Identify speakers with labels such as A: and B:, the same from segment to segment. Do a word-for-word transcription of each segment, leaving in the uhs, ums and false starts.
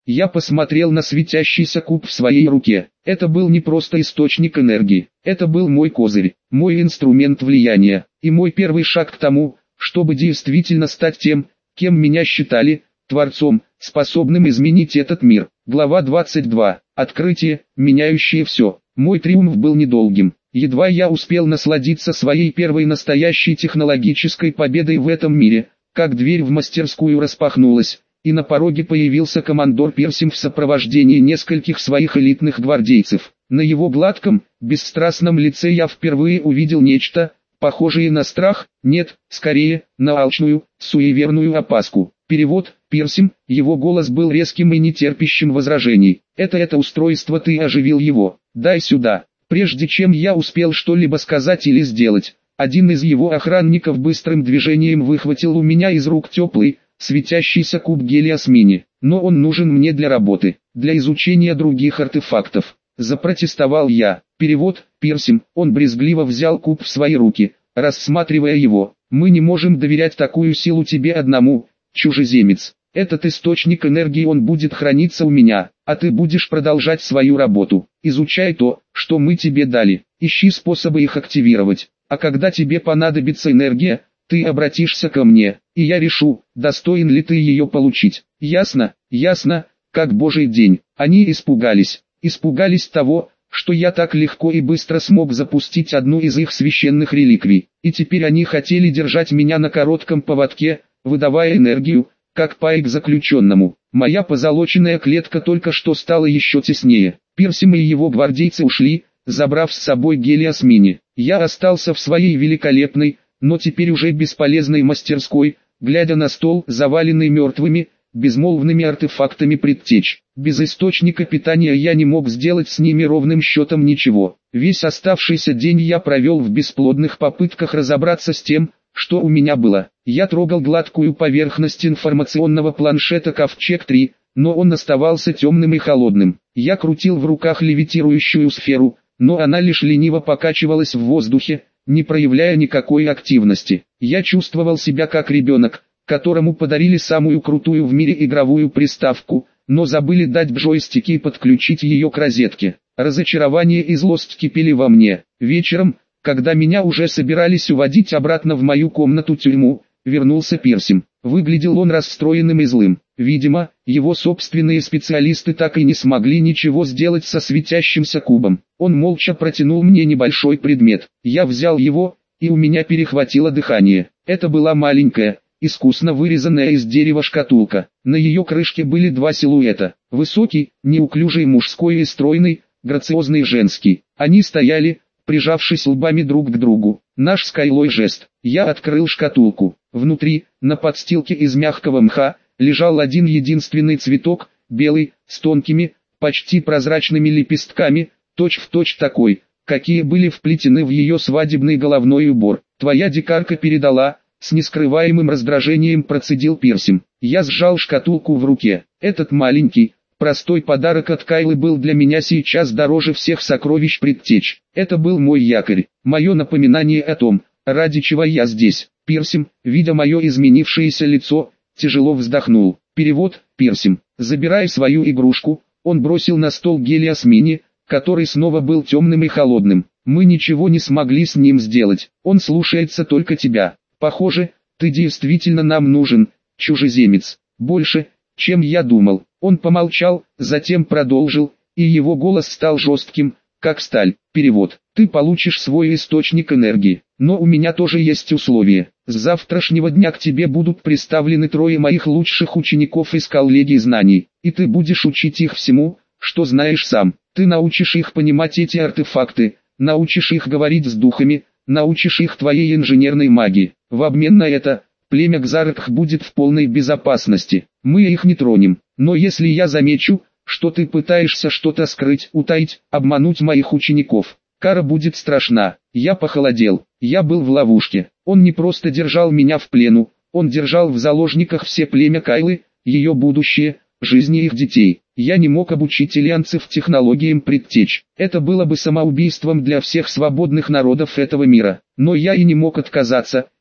A: Я посмотрел на светящийся куб в своей руке. Это был не просто источник энергии. Это был мой козырь, мой инструмент влияния, и мой первый шаг к тому, чтобы действительно стать тем, кем меня считали, Творцом, способным изменить этот мир. Глава двадцать два. Открытие, меняющее все. Мой триумф был недолгим. Едва я успел насладиться своей первой настоящей технологической победой в этом мире, как дверь в мастерскую распахнулась, и на пороге появился командор Персим в сопровождении нескольких своих элитных гвардейцев. На его гладком, бесстрастном лице я впервые увидел нечто, похожее на страх, нет, скорее, на алчную, суеверную опаску. Перевод: Персим, его голос был резким и нетерпящим возражений. Это это устройство, ты оживил его, дай сюда. Прежде чем я успел что-либо сказать или сделать, один из его охранников быстрым движением выхватил у меня из рук теплый, светящийся куб Гелиос Мини. Но он нужен мне для работы, для изучения других артефактов. Запротестовал я. Перевод: Персим, он брезгливо взял куб в свои руки, рассматривая его. Мы не можем доверять такую силу тебе одному, чужеземец. Этот источник энергии, он будет храниться у меня, а ты будешь продолжать свою работу. Изучай то, что мы тебе дали, ищи способы их активировать, а когда тебе понадобится энергия, ты обратишься ко мне, и я решу, достоин ли ты ее получить. Ясно? Ясно, как божий день. Они испугались, испугались того, что я так легко и быстро смог запустить одну из их священных реликвий, и теперь они хотели держать меня на коротком поводке, выдавая энергию, как паек заключенному. Моя позолоченная клетка только что стала еще теснее. Персим и его гвардейцы ушли, забрав с собой Гелиос Мини. Я остался в своей великолепной, но теперь уже бесполезной мастерской, глядя на стол, заваленный мертвыми, безмолвными артефактами предтеч. Без источника питания я не мог сделать с ними ровным счетом ничего. Весь оставшийся день я провел в бесплодных попытках разобраться с тем, что у меня было. Я трогал гладкую поверхность информационного планшета Ковчег три, но он оставался темным и холодным. Я крутил в руках левитирующую сферу, но она лишь лениво покачивалась в воздухе, не проявляя никакой активности. Я чувствовал себя как ребенок, которому подарили самую крутую в мире игровую приставку, но забыли дать джойстики и подключить ее к розетке. Разочарование и злость кипели во мне. Вечером, когда меня уже собирались уводить обратно в мою комнату-тюрьму, вернулся Персим. Выглядел он расстроенным и злым. Видимо, его собственные специалисты так и не смогли ничего сделать со светящимся кубом. Он молча протянул мне небольшой предмет. Я взял его, и у меня перехватило дыхание. Это была маленькая, искусно вырезанная из дерева шкатулка. На ее крышке были два силуэта. Высокий, неуклюжий мужской и стройный, грациозный женский. Они стояли, прижавшись лбами друг к другу. Наш скайлой жест. Я открыл шкатулку. Внутри, на подстилке из мягкого мха, лежал один единственный цветок, белый, с тонкими, почти прозрачными лепестками, точь-в-точь такой, какие были вплетены в ее свадебный головной убор. Твоя дикарка передала, с нескрываемым раздражением процедил Персим. Я сжал шкатулку в руке. Этот маленький, простой подарок от Кайлы был для меня сейчас дороже всех сокровищ предтеч. Это был мой якорь, мое напоминание о том, ради чего я здесь. Персим, видя мое изменившееся лицо, тяжело вздохнул. Перевод: Персим, забирай свою игрушку. Он бросил на стол Гелиос Мини, который снова был темным и холодным. Мы ничего не смогли с ним сделать. Он слушается только тебя. Похоже, ты действительно нам нужен, чужеземец. Больше, чем я думал. Он помолчал, затем продолжил, и его голос стал жестким, как сталь. Перевод: ты получишь свой источник энергии, но у меня тоже есть условия. С завтрашнего дня к тебе будут представлены трое моих лучших учеников из коллегии знаний, и ты будешь учить их всему, что знаешь сам. Ты научишь их понимать эти артефакты, научишь их говорить с духами, научишь их твоей инженерной магии. В обмен на это, племя Кзаракх будет в полной безопасности. Мы их не тронем, но если я замечу, что ты пытаешься что-то скрыть, утаить, обмануть моих учеников, кара будет страшна. Я похолодел, я был в ловушке. Он не просто держал меня в плену, он держал в заложниках все племя Кайлы, ее будущее, жизни их детей. Я не мог обучить ильянцев технологиям предтеч. Это было бы самоубийством для всех свободных народов этого мира. Но я и не мог отказаться,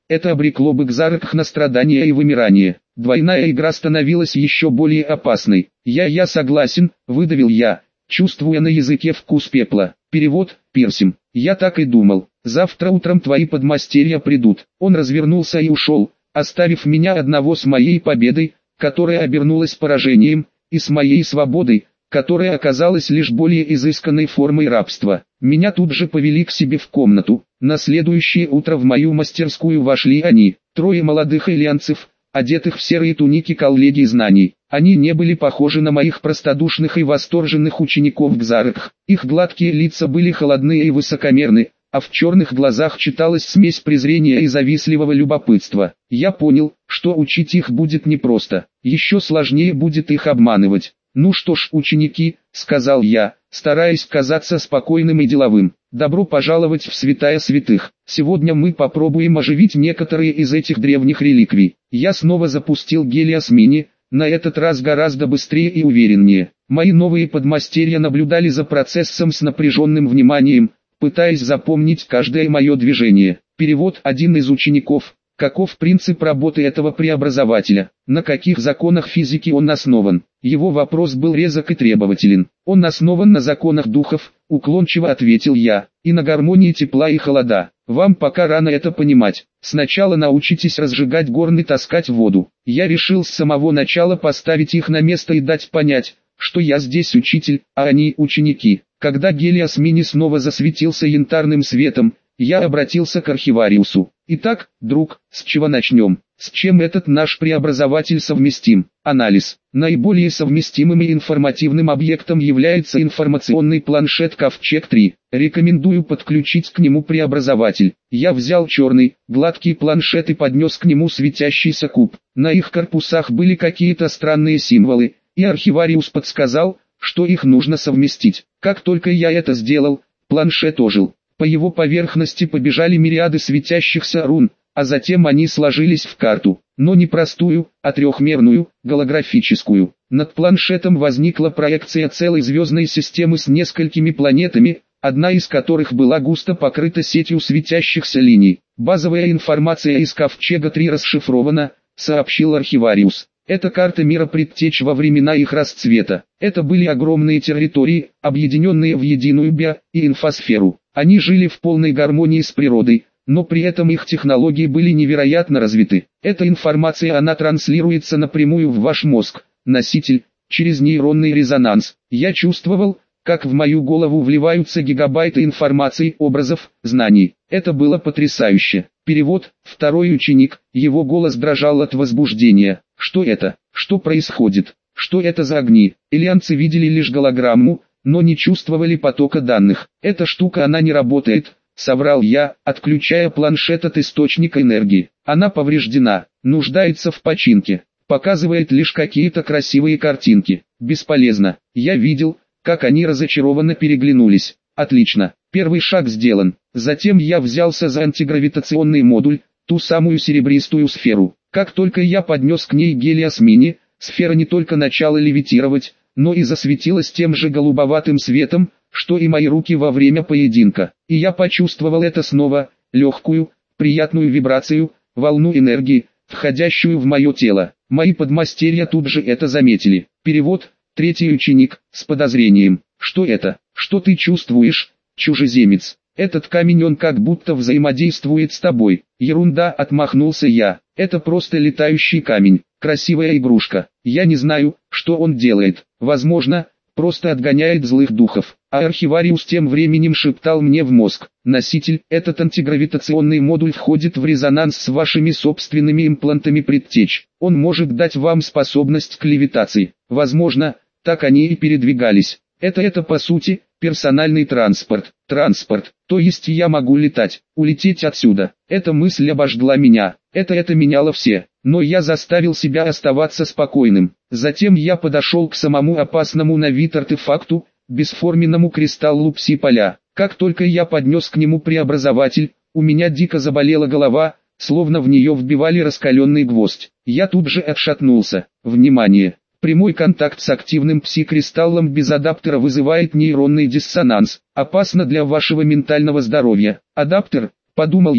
A: это обрекло бы Кзарк на страдания и вымирание. Двойная игра становилась еще более опасной. «Я, я согласен», — выдавил я, чувствуя на языке вкус пепла. Перевод: Пирсим. «Я так и думал. Завтра утром твои подмастерья придут». Он развернулся и ушел, оставив меня одного с моей победой, которая обернулась поражением, и с моей свободой, которая оказалась лишь более изысканной формой рабства. Меня тут же повели к себе в комнату. На следующее утро в мою мастерскую вошли они, трое молодых ильянцев, одетых в серые туники коллегий знаний. Они не были похожи на моих простодушных и восторженных учеников Кзарк. Их гладкие лица были холодны и высокомерны, а в черных глазах читалась смесь презрения и завистливого любопытства. Я понял, что учить их будет непросто, еще сложнее будет их обманывать. «Ну что ж, ученики», — сказал я, стараясь казаться спокойным и деловым, — «добро пожаловать в святая святых. Сегодня мы попробуем оживить некоторые из этих древних реликвий». Я снова запустил Гелиос Мини, на этот раз гораздо быстрее и увереннее. Мои новые подмастерья наблюдали за процессом с напряженным вниманием, пытаясь запомнить каждое мое движение. Перевод: один из учеников. Каков принцип работы этого преобразователя? На каких законах физики он основан? Его вопрос был резок и требователен. Он основан на законах духов, уклончиво ответил я, и на гармонии тепла и холода. Вам пока рано это понимать. Сначала научитесь разжигать горн и таскать воду. Я решил с самого начала поставить их на место и дать понять, что я здесь учитель, а они ученики. Когда Гелиос Мини снова засветился янтарным светом, я обратился к архивариусу. «Итак, друг, с чего начнем? С чем этот наш преобразователь совместим?» Анализ. Наиболее совместимым и информативным объектом является информационный планшет Ковчег три. Рекомендую подключить к нему преобразователь. Я взял черный, гладкий планшет и поднес к нему светящийся куб. На их корпусах были какие-то странные символы, и архивариус подсказал, что их нужно совместить. Как только я это сделал, планшет ожил. По его поверхности побежали мириады светящихся рун, а затем они сложились в карту, но не простую, а трехмерную, голографическую. Над планшетом возникла проекция целой звездной системы с несколькими планетами, одна из которых была густо покрыта сетью светящихся линий. «Базовая информация из Ковчега три расшифрована», — сообщил архивариус. «Это карта мира предтеч во времена их расцвета. Это были огромные территории, объединенные в единую био- и инфосферу. Они жили в полной гармонии с природой, но при этом их технологии были невероятно развиты. Эта информация она транслируется напрямую в ваш мозг, носитель, через нейронный резонанс. Я чувствовал, как в мою голову вливаются гигабайты информации, образов, знаний. Это было потрясающе». Перевод: второй ученик, его голос дрожал от возбуждения. «Что это? Что происходит? Что это за огни?» Ильянцы видели лишь голограмму, но не чувствовали потока данных. «Эта штука она не работает», — соврал я, отключая планшет от источника энергии. «Она повреждена, нуждается в починке, показывает лишь какие-то красивые картинки. Бесполезно». Я видел, как они разочарованно переглянулись. «Отлично, первый шаг сделан». Затем я взялся за антигравитационный модуль, ту самую серебристую сферу. Как только я поднес к ней Гелиос Мини, сфера не только начала левитировать, но и засветилась тем же голубоватым светом, что и мои руки во время поединка. И я почувствовал это снова, легкую, приятную вибрацию, волну энергии, входящую в мое тело. Мои подмастерья тут же это заметили. Перевод: третий ученик, с подозрением. «Что это? Что ты чувствуешь, чужеземец? Этот камень, он как будто взаимодействует с тобой». «Ерунда», — отмахнулся я. «Это просто летающий камень, красивая игрушка. Я не знаю, что он делает. Возможно, просто отгоняет злых духов». А архивариус тем временем шептал мне в мозг: «Носитель, этот антигравитационный модуль входит в резонанс с вашими собственными имплантами предтеч. Он может дать вам способность к левитации. Возможно, так они и передвигались. Это это по сути персональный транспорт. Транспорт, то есть я могу летать, улететь отсюда». Эта мысль обожгла меня. Это это меняло все. Но я заставил себя оставаться спокойным. Затем я подошел к самому опасному на вид артефакту, бесформенному кристаллу пси-поля. Как только я поднес к нему преобразователь, у меня дико заболела голова, словно в нее вбивали раскаленный гвоздь. Я тут же отшатнулся. Внимание! Прямой контакт с активным пси-кристаллом без адаптера вызывает нейронный диссонанс. Опасно для вашего ментального здоровья. Адаптер, подумал я,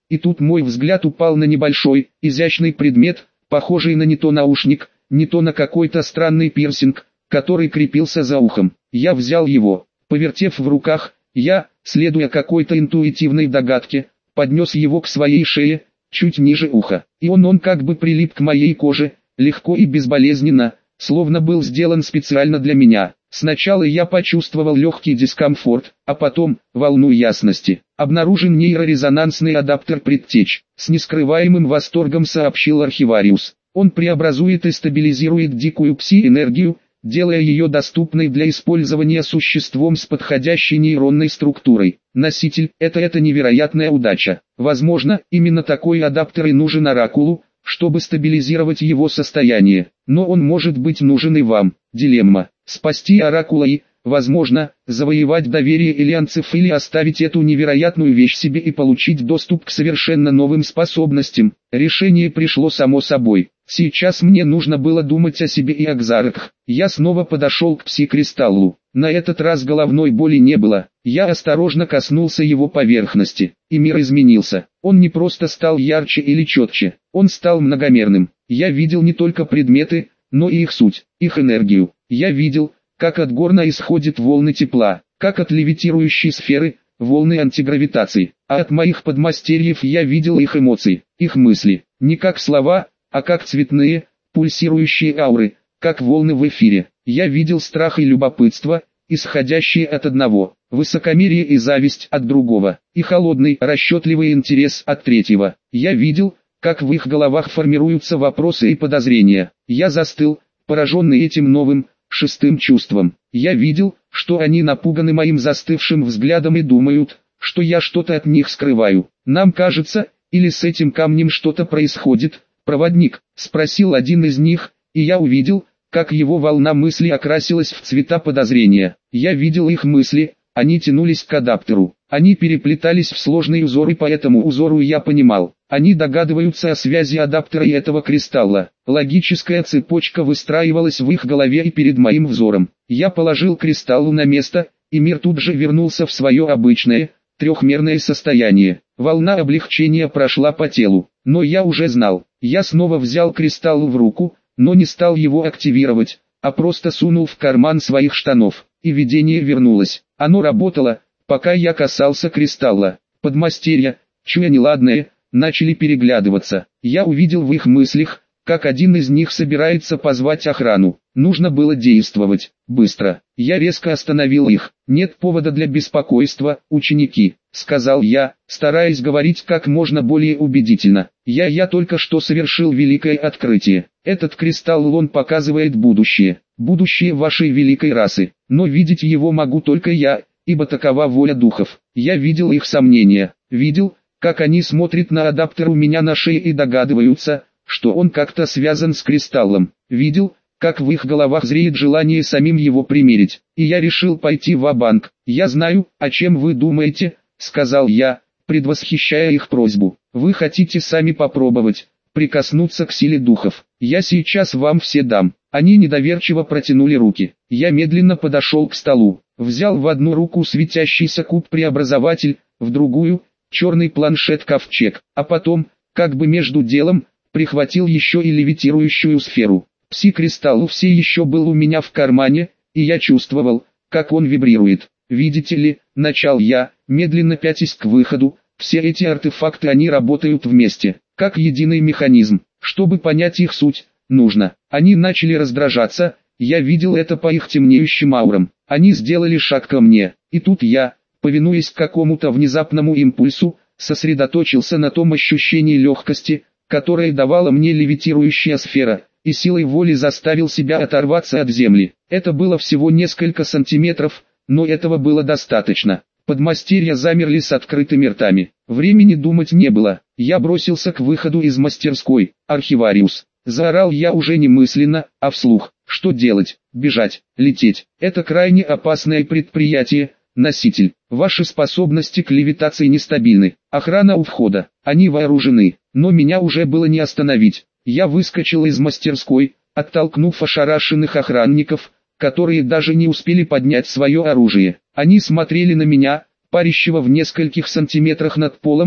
A: и тут мой взгляд упал на небольшой, изящный предмет, похожий на не то наушник, не то на какой-то странный пирсинг, который крепился за ухом. Я взял его, повертев в руках, я, следуя какой-то интуитивной догадке, поднес его к своей шее, чуть ниже уха, и он он как бы прилип к моей коже, легко и безболезненно, словно был сделан специально для меня. Сначала я почувствовал легкий дискомфорт, а потом волну ясности. Обнаружен нейрорезонансный адаптер предтеч, с нескрываемым восторгом сообщил архивариус. Он преобразует и стабилизирует дикую пси-энергию, делая ее доступной для использования существом с подходящей нейронной структурой. Носитель – это это невероятная удача. Возможно, именно такой адаптер и нужен Оракулу, чтобы стабилизировать его состояние. Но он может быть нужен и вам. Дилемма. Спасти Оракула и, возможно, завоевать доверие ильянцев или оставить эту невероятную вещь себе и получить доступ к совершенно новым способностям. Решение пришло само собой. Сейчас мне нужно было думать о себе и о Кзараках. Я снова подошел к пси-кристаллу. На этот раз головной боли не было. Я осторожно коснулся его поверхности, и мир изменился. Он не просто стал ярче или четче, он стал многомерным. Я видел не только предметы, но и их суть, их энергию. Я видел, как от горна исходят волны тепла, как от левитирующей сферы, волны антигравитации. А от моих подмастерьев я видел их эмоции, их мысли, не как слова, а как цветные, пульсирующие ауры, как волны в эфире. Я видел страх и любопытство, исходящие от одного, высокомерие и зависть от другого, и холодный, расчетливый интерес от третьего. Я видел, как в их головах формируются вопросы и подозрения. Я застыл, пораженный этим новым, шестым чувством. Я видел, что они напуганы моим застывшим взглядом и думают, что я что-то от них скрываю. Нам кажется, или с этим камнем что-то происходит. «Проводник?» – спросил один из них, и я увидел, как его волна мысли окрасилась в цвета подозрения. Я видел их мысли, они тянулись к адаптеру, они переплетались в сложный узор, и по этому узору я понимал, они догадываются о связи адаптера и этого кристалла. Логическая цепочка выстраивалась в их голове и перед моим взором. Я положил кристаллу на место, и мир тут же вернулся в свое обычное, трехмерное состояние. Волна облегчения прошла по телу, но я уже знал. Я снова взял кристалл в руку, но не стал его активировать, а просто сунул в карман своих штанов, и видение вернулось. Оно работало, пока я касался кристалла. Подмастерья, чуя неладное, начали переглядываться. Я увидел в их мыслях, как один из них собирается позвать охрану. Нужно было действовать быстро. Я резко остановил их. «Нет повода для беспокойства, ученики», — сказал я, стараясь говорить как можно более убедительно. «Я я только что совершил великое открытие. Этот кристалл он показывает будущее, будущее вашей великой расы. Но видеть его могу только я, ибо такова воля духов. Я видел их сомнения, видел, как они смотрят на адаптер у меня на шее и догадываются, что он как-то связан с кристаллом. Видел, как в их головах зреет желание самим его примерить. И я решил пойти ва-банк. «Я знаю, о чем вы думаете», — сказал я, предвосхищая их просьбу. «Вы хотите сами попробовать, прикоснуться к силе духов. Я сейчас вам все дам». Они недоверчиво протянули руки. Я медленно подошел к столу, взял в одну руку светящийся куб-преобразователь, в другую — черный планшет-ковчег, а потом, как бы между делом, прихватил еще и левитирующую сферу. Пси-кристалл все еще был у меня в кармане, и я чувствовал, как он вибрирует. «Видите ли», — начал я, медленно пятясь к выходу, «все эти артефакты они работают вместе, как единый механизм. Чтобы понять их суть, нужно». Они начали раздражаться, я видел это по их темнеющим аурам. Они сделали шаг ко мне, и тут я, повинуясь какому-то внезапному импульсу, сосредоточился на том ощущении легкости, которое давала мне левитирующая сфера, и силой воли заставил себя оторваться от земли. Это было всего несколько сантиметров, но этого было достаточно. Подмастерья замерли с открытыми ртами. Времени думать не было. Я бросился к выходу из мастерской. «Архивариус!» Заорал я уже не мысленно, а вслух. Что делать? Бежать? Лететь? Это крайне опасное предприятие. Носитель, ваши способности к левитации нестабильны. Охрана у входа. Они вооружены, но меня уже было не остановить. Я выскочил из мастерской, оттолкнув ошарашенных охранников, которые даже не успели поднять свое оружие. Они смотрели на меня, парящего в нескольких сантиметрах над полом,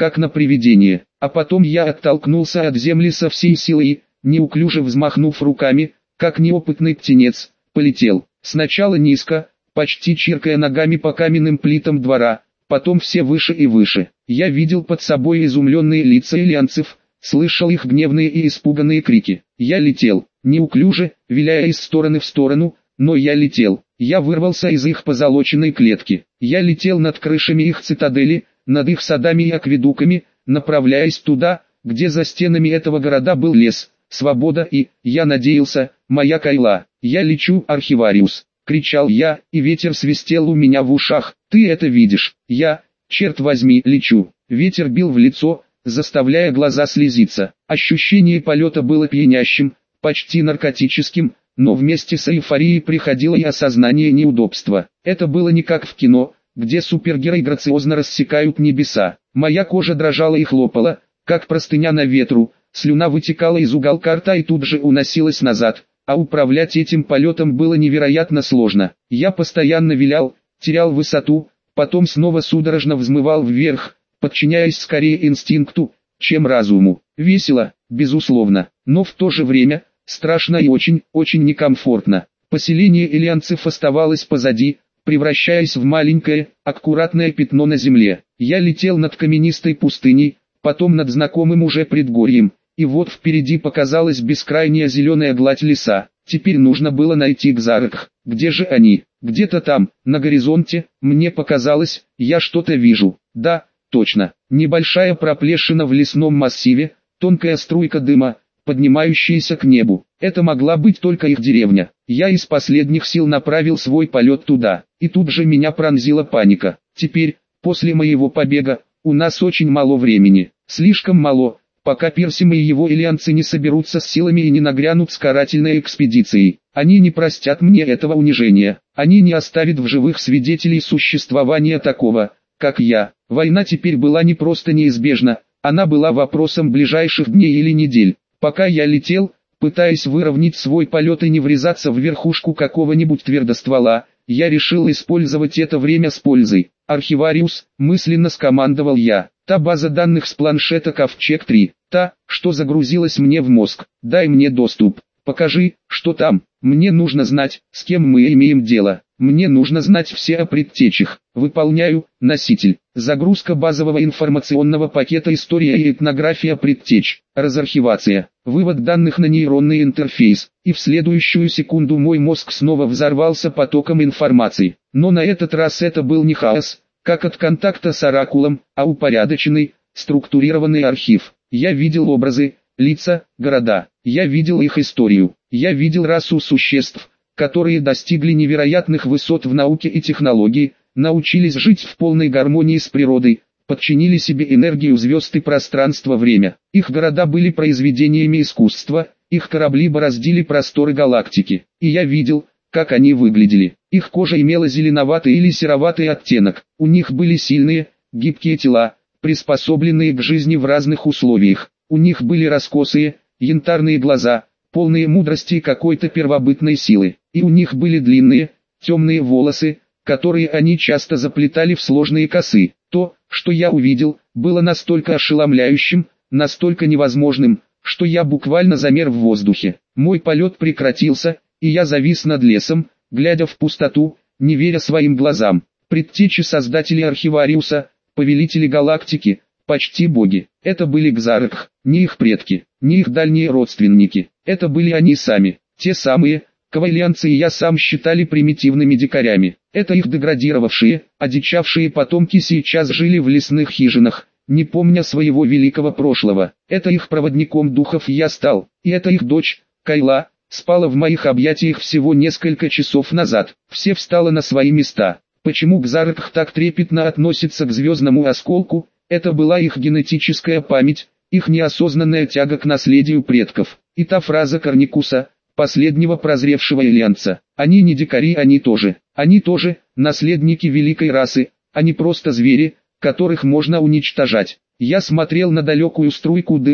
A: как на привидение. А потом я оттолкнулся от земли со всей силы и, неуклюже взмахнув руками, как неопытный птенец, полетел. Сначала низко, почти чиркая ногами по каменным плитам двора, потом все выше и выше. Я видел под собой изумленные лица ильянцев, слышал их гневные и испуганные крики. Я летел, неуклюже, виляя из стороны в сторону, но я летел. Я вырвался из их позолоченной клетки. Я летел над крышами их цитадели, над их садами и акведуками, направляясь туда, где за стенами этого города был лес, свобода и, я надеялся, моя Кайла. «Я лечу, архивариус!» — кричал я, и ветер свистел у меня в ушах. «Ты это видишь?» Я, черт возьми, лечу. Ветер бил в лицо, заставляя глаза слезиться. Ощущение полета было пьянящим, почти наркотическим, но вместе с эйфорией приходило и осознание неудобства. Это было не как в кино, где супергерои грациозно рассекают небеса. Моя кожа дрожала и хлопала, как простыня на ветру, слюна вытекала из уголка рта и тут же уносилась назад. А управлять этим полетом было невероятно сложно. Я постоянно вилял, терял высоту, потом снова судорожно взмывал вверх, подчиняясь скорее инстинкту, чем разуму. Весело, безусловно, но в то же время, страшно и очень, очень некомфортно. Поселение ильянцев оставалось позади, превращаясь в маленькое, аккуратное пятно на земле. Я летел над каменистой пустыней, потом над знакомым уже предгорьем. И вот впереди показалась бескрайняя зеленая гладь леса. Теперь нужно было найти Кзарых. Где же они? Где-то там, на горизонте, мне показалось, я что-то вижу. Да, точно. Небольшая проплешина в лесном массиве, тонкая струйка дыма, поднимающаяся к небу. Это могла быть только их деревня. Я из последних сил направил свой полет туда. И тут же меня пронзила паника. Теперь, после моего побега, у нас очень мало времени. Слишком мало. Пока Персим и его ильянцы не соберутся с силами и не нагрянут с карательной экспедицией, они не простят мне этого унижения. Они не оставят в живых свидетелей существования такого, как я. Война теперь была не просто неизбежна, она была вопросом ближайших дней или недель. Пока я летел, пытаясь выровнять свой полет и не врезаться в верхушку какого-нибудь твердоствола, я решил использовать это время с пользой. «Архивариус», мысленно скомандовал я. Та база данных с планшета Ковчег три, та, что загрузилась мне в мозг. Дай мне доступ. Покажи, что там. Мне нужно знать, с кем мы имеем дело. Мне нужно знать все о предтечах. Выполняю, носитель. Загрузка базового информационного пакета «История и этнография предтеч». Разархивация. Вывод данных на нейронный интерфейс. И в следующую секунду мой мозг снова взорвался потоком информации. Но на этот раз это был не хаос, как от контакта с оракулом, а упорядоченный, структурированный архив. Я видел образы, лица, города. Я видел их историю. Я видел расу существ, которые достигли невероятных высот в науке и технологии, научились жить в полной гармонии с природой, подчинили себе энергию звезд и пространство-время. Их города были произведениями искусства, их корабли бороздили просторы галактики. И я видел, как они выглядели. Их кожа имела зеленоватый или сероватый оттенок. У них были сильные, гибкие тела, приспособленные к жизни в разных условиях. У них были раскосые, янтарные глаза, полные мудрости и какой-то первобытной силы. И у них были длинные, темные волосы, которые они часто заплетали в сложные косы. То, что я увидел, было настолько ошеломляющим, настолько невозможным, что я буквально замер в воздухе. Мой полет прекратился, и я завис над лесом, глядя в пустоту, не веря своим глазам. Предтечи создателей Архивариуса, повелители галактики, почти боги. Это были Кзарых, не их предки, не их дальние родственники. Это были они сами, те самые, кого ильянцы и я сам считали примитивными дикарями. Это их деградировавшие, одичавшие потомки сейчас жили в лесных хижинах, не помня своего великого прошлого. Это их проводником духов я стал, и это их дочь, Кайла, спала в моих объятиях всего несколько часов назад. Все встало на свои места. Почему Кзарых так трепетно относится к звездному осколку? Это была их генетическая память, их неосознанная тяга к наследию предков. И та фраза Корникуса, последнего прозревшего ильянца. Они не дикари, они тоже. Они тоже, наследники великой расы, а не просто звери, которых можно уничтожать. Я смотрел на далекую струйку дыма,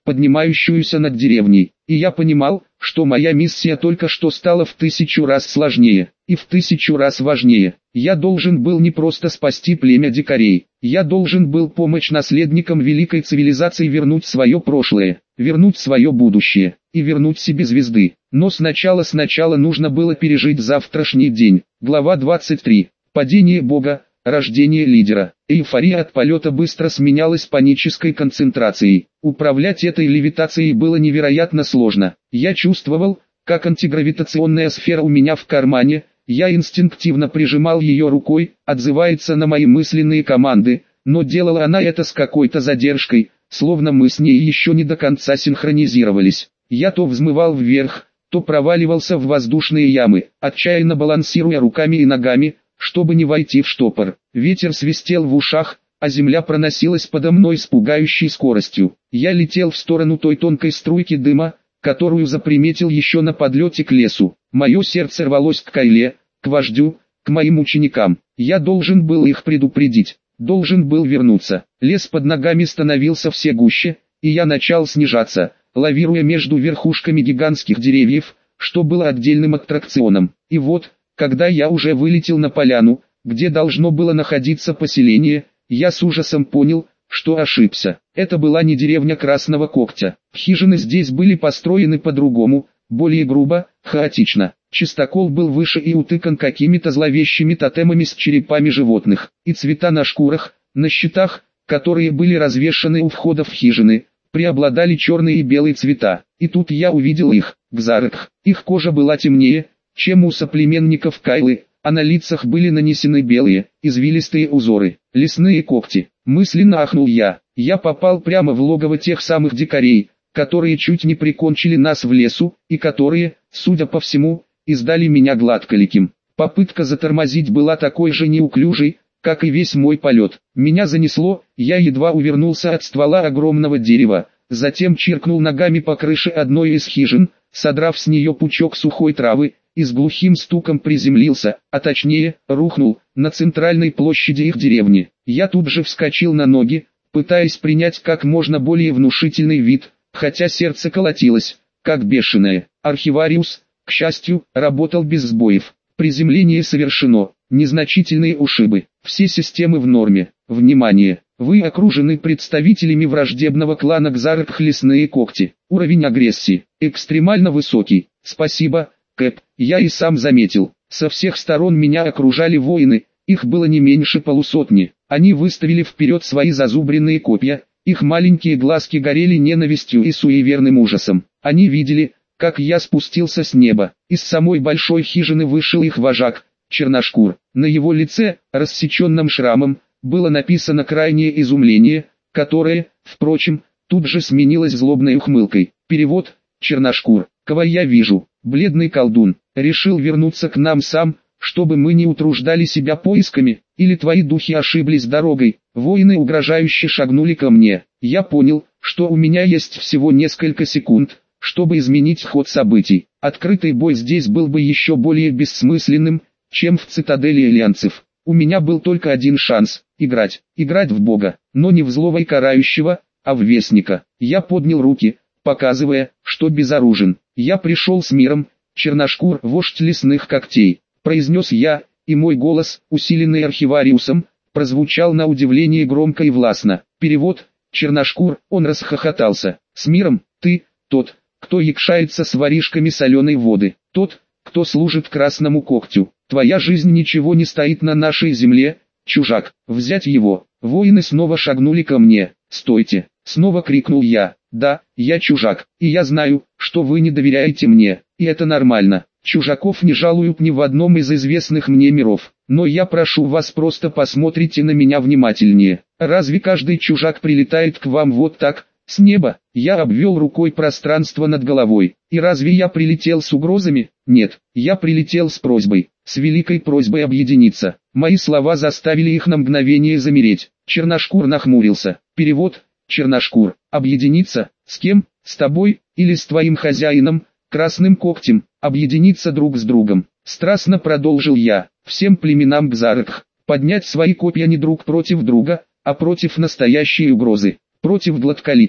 A: поднимающуюся над деревней. И я понимал, что моя миссия только что стала в тысячу раз сложнее, и в тысячу раз важнее. Я должен был не просто спасти племя дикарей, я должен был помочь наследникам великой цивилизации вернуть свое прошлое, вернуть свое будущее, и вернуть себе звезды. Но сначала сначала нужно было пережить завтрашний день. Глава двадцать три. Падение Бога, рождение лидера. Эйфория от полета быстро сменялась панической концентрацией. Управлять этой левитацией было невероятно сложно. Я чувствовал, как антигравитационная сфера у меня в кармане, я инстинктивно прижимал ее рукой, отзывается на мои мысленные команды, но делала она это с какой-то задержкой, словно мы с ней еще не до конца синхронизировались. Я то взмывал вверх, то проваливался в воздушные ямы, отчаянно балансируя руками и ногами, чтобы не войти в штопор. Ветер свистел в ушах, а земля проносилась подо мной с пугающей скоростью. Я летел в сторону той тонкой струйки дыма, которую заприметил еще на подлете к лесу. Мое сердце рвалось к Кайле, к вождю, к моим ученикам. Я должен был их предупредить, должен был вернуться. Лес под ногами становился все гуще, и я начал снижаться, лавируя между верхушками гигантских деревьев, что было отдельным аттракционом. И вот, когда я уже вылетел на поляну, где должно было находиться поселение, я с ужасом понял, что ошибся. Это была не деревня Красного Когтя. Хижины здесь были построены по-другому, более грубо, хаотично. Чистокол был выше и утыкан какими-то зловещими тотемами с черепами животных. И цвета на шкурах, на щитах, которые были развешаны у входа в хижины, преобладали черные и белые цвета. И тут я увидел их, гзарых. Их кожа была темнее, чем у соплеменников Кайлы, а на лицах были нанесены белые, извилистые узоры, лесные когти. Мысленно ахнул я. Я попал прямо в логово тех самых дикарей, которые чуть не прикончили нас в лесу, и которые, судя по всему, издали меня гладколиким. Попытка затормозить была такой же неуклюжей, как и весь мой полет. Меня занесло, я едва увернулся от ствола огромного дерева, затем чиркнул ногами по крыше одной из хижин, содрав с нее пучок сухой травы, и с глухим стуком приземлился, а точнее, рухнул, на центральной площади их деревни. Я тут же вскочил на ноги, пытаясь принять как можно более внушительный вид, хотя сердце колотилось, как бешеное. Архивариус, к счастью, работал без сбоев. Приземление совершено, незначительные ушибы, все системы в норме. Внимание! Вы окружены представителями враждебного клана Гзарых Лесные Когти. Уровень агрессии экстремально высокий. Спасибо, Кэп, я и сам заметил. Со всех сторон меня окружали воины, их было не меньше полусотни. Они выставили вперед свои зазубренные копья, их маленькие глазки горели ненавистью и суеверным ужасом. Они видели, как я спустился с неба. Из самой большой хижины вышел их вожак, Черношкур. На его лице, рассеченном шрамом, было написано крайнее изумление, которое, впрочем, тут же сменилось злобной ухмылкой. Перевод: Черношкур, кого я вижу, бледный колдун, решил вернуться к нам сам, чтобы мы не утруждали себя поисками, или твои духи ошиблись дорогой. Воины угрожающе шагнули ко мне. Я понял, что у меня есть всего несколько секунд, чтобы изменить ход событий. Открытый бой здесь был бы еще более бессмысленным, чем в цитадели элианцев. У меня был только один шанс – играть. Играть в Бога, но не в злого и карающего, а в Вестника. Я поднял руки, показывая, что безоружен. Я пришел с миром, Черношкур, вождь лесных когтей. Произнес я, и мой голос, усиленный архивариусом, прозвучал на удивление громко и властно. Перевод: Черношкур. Он расхохотался. С миром, ты, тот, кто якшается с воришками соленой воды, тот, кто служит Красному Когтю. Твоя жизнь ничего не стоит на нашей земле, чужак. Взять его. Воины снова шагнули ко мне. Стойте. Снова крикнул я. Да, я чужак, и я знаю, что вы не доверяете мне, и это нормально. Чужаков не жалуют ни в одном из известных мне миров. Но я прошу вас, просто посмотрите на меня внимательнее. Разве каждый чужак прилетает к вам вот так, с неба? Я обвел рукой пространство над головой. И разве я прилетел с угрозами? Нет, я прилетел с просьбой, с великой просьбой объединиться. Мои слова заставили их на мгновение замереть. Черношкур нахмурился. Перевод: Черношкур. Объединиться? С кем? С тобой, или с твоим хозяином, Красным Когтем? Объединиться друг с другом. Страстно продолжил я. Всем племенам Гзарых поднять свои копья не друг против друга, а против настоящей угрозы. Против гладколиких.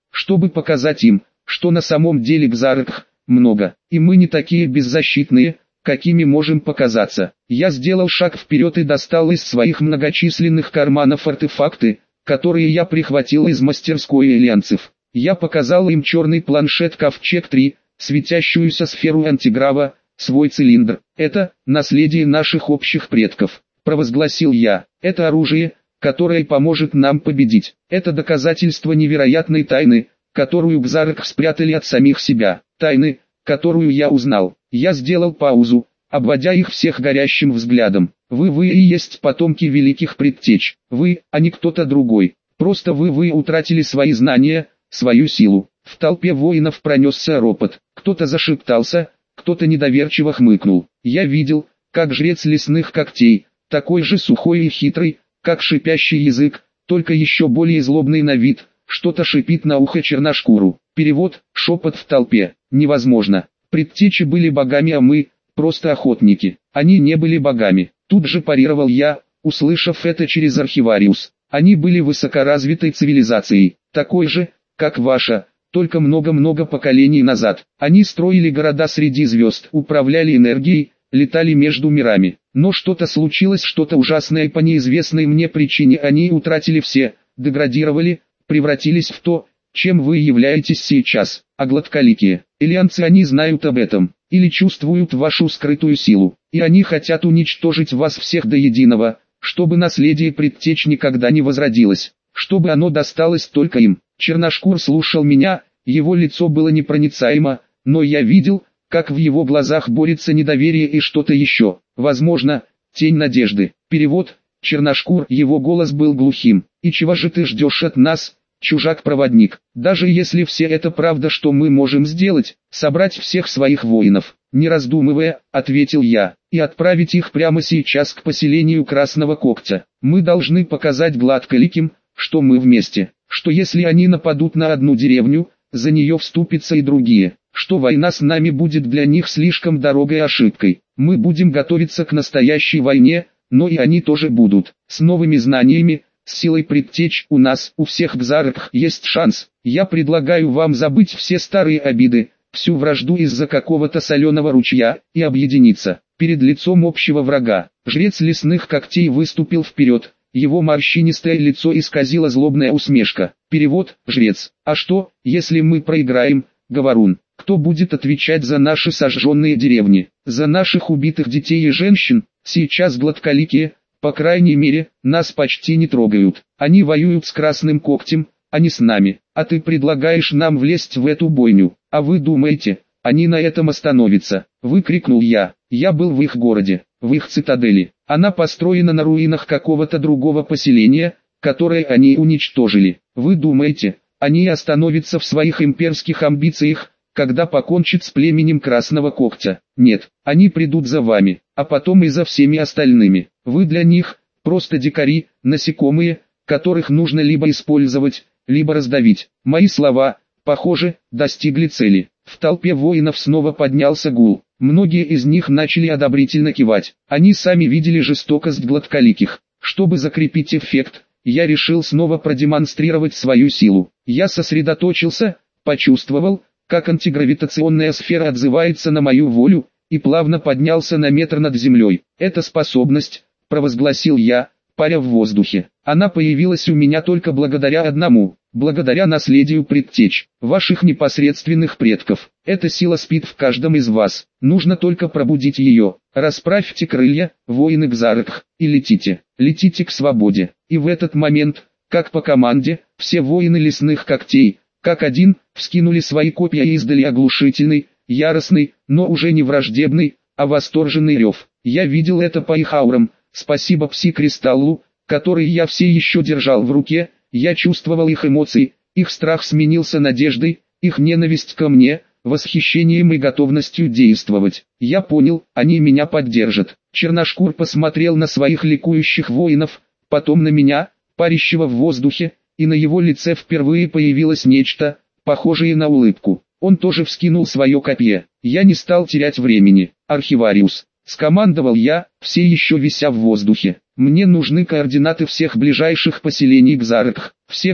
A: чтобы показать им, что на самом деле Кзаркх много, и мы не такие беззащитные, какими можем показаться. Я сделал шаг вперед и достал из своих многочисленных карманов артефакты, которые я прихватил из мастерской альянсов. Я показал им черный планшет Ковчег три, светящуюся сферу антиграва, свой цилиндр. Это наследие наших общих предков, провозгласил я. Это оружие, которое поможет нам победить. Это доказательство невероятной тайны, которую Кзаркх спрятали от самих себя. Тайны, которую я узнал. Я сделал паузу, обводя их всех горящим взглядом. Вы вы и есть потомки великих предтеч. Вы, а не кто-то другой. Просто вы вы утратили свои знания, свою силу. В толпе воинов пронесся ропот. Кто-то зашептался, кто-то недоверчиво хмыкнул. Я видел, как жрец лесных когтей, такой же сухой и хитрый, как шипящий язык, только еще более злобный на вид, что-то шипит на ухо черношкуру. Перевод, шепот в толпе. Невозможно. Предтечи были богами, а мы, просто охотники. Они не были богами. Тут же парировал я, услышав это через архивариус. Они были высокоразвитой цивилизацией, такой же, как ваша, только много-много поколений назад. Они строили города среди звезд, управляли энергией, летали между мирами. Но что-то случилось, что-то ужасное, по неизвестной мне причине они утратили все, деградировали, превратились в то, чем вы являетесь сейчас. А гладколикие альянцы, они знают об этом, или чувствуют вашу скрытую силу, и они хотят уничтожить вас всех до единого, чтобы наследие предтеч никогда не возродилось, чтобы оно досталось только им. Черношкур слушал меня, его лицо было непроницаемо, но я видел, как в его глазах борется недоверие и что-то еще, возможно, тень надежды. Перевод, Черношкур, его голос был глухим. И чего же ты ждешь от нас, чужак-проводник? Даже если все это правда, что мы можем сделать, собрать всех своих воинов, не раздумывая, ответил я, и отправить их прямо сейчас к поселению Красного Когтя. Мы должны показать гладколиким, что мы вместе, что если они нападут на одну деревню, за нее вступятся и другие, что война с нами будет для них слишком дорогой ошибкой. Мы будем готовиться к настоящей войне, но и они тоже будут, с новыми знаниями, с силой предтеч. У нас, у всех Кзаркх есть шанс. Я предлагаю вам забыть все старые обиды, всю вражду из-за какого-то соленого ручья, и объединиться перед лицом общего врага. Жрец лесных когтей выступил вперед, его морщинистое лицо исказила злобная усмешка. Перевод, жрец, а что, если мы проиграем, говорун? Кто будет отвечать за наши сожженные деревни, за наших убитых детей и женщин? Сейчас гладколикие, по крайней мере, нас почти не трогают. Они воюют с Красным Когтем, а не с нами. А ты предлагаешь нам влезть в эту бойню. А вы думаете, они на этом остановятся? Выкрикнул я. Я был в их городе, в их цитадели. Она построена на руинах какого-то другого поселения, которое они уничтожили. Вы думаете, они остановятся в своих имперских амбициях, когда покончат с племенем Красного Когтя? Нет, они придут за вами, а потом и за всеми остальными. Вы для них просто дикари, насекомые, которых нужно либо использовать, либо раздавить. Мои слова, похоже, достигли цели. В толпе воинов снова поднялся гул. Многие из них начали одобрительно кивать. Они сами видели жестокость гладколиких. Чтобы закрепить эффект, я решил снова продемонстрировать свою силу. Я сосредоточился, почувствовал, как антигравитационная сфера отзывается на мою волю, и плавно поднялся на метр над землей. Эта способность, провозгласил я, паря в воздухе. Она появилась у меня только благодаря одному, благодаря наследию предтеч, ваших непосредственных предков. Эта сила спит в каждом из вас, нужно только пробудить ее. Расправьте крылья, воины Кзаркх, и летите, летите к свободе. И в этот момент, как по команде, все воины лесных когтей, как один, вскинули свои копья и издали оглушительный, яростный, но уже не враждебный, а восторженный рев. Я видел это по их аурам. Спасибо пси-кристаллу, который я все еще держал в руке. Я чувствовал их эмоции, их страх сменился надеждой, их ненависть ко мне, восхищением и готовностью действовать. Я понял, они меня поддержат. Черношкур посмотрел на своих ликующих воинов, потом на меня, парящего в воздухе, и на его лице впервые появилось нечто, похожее на улыбку. Он тоже вскинул свое копье. Я не стал терять времени. Архивариус, скомандовал я, все еще вися в воздухе. Мне нужны координаты всех ближайших поселений Кзаркх, всех,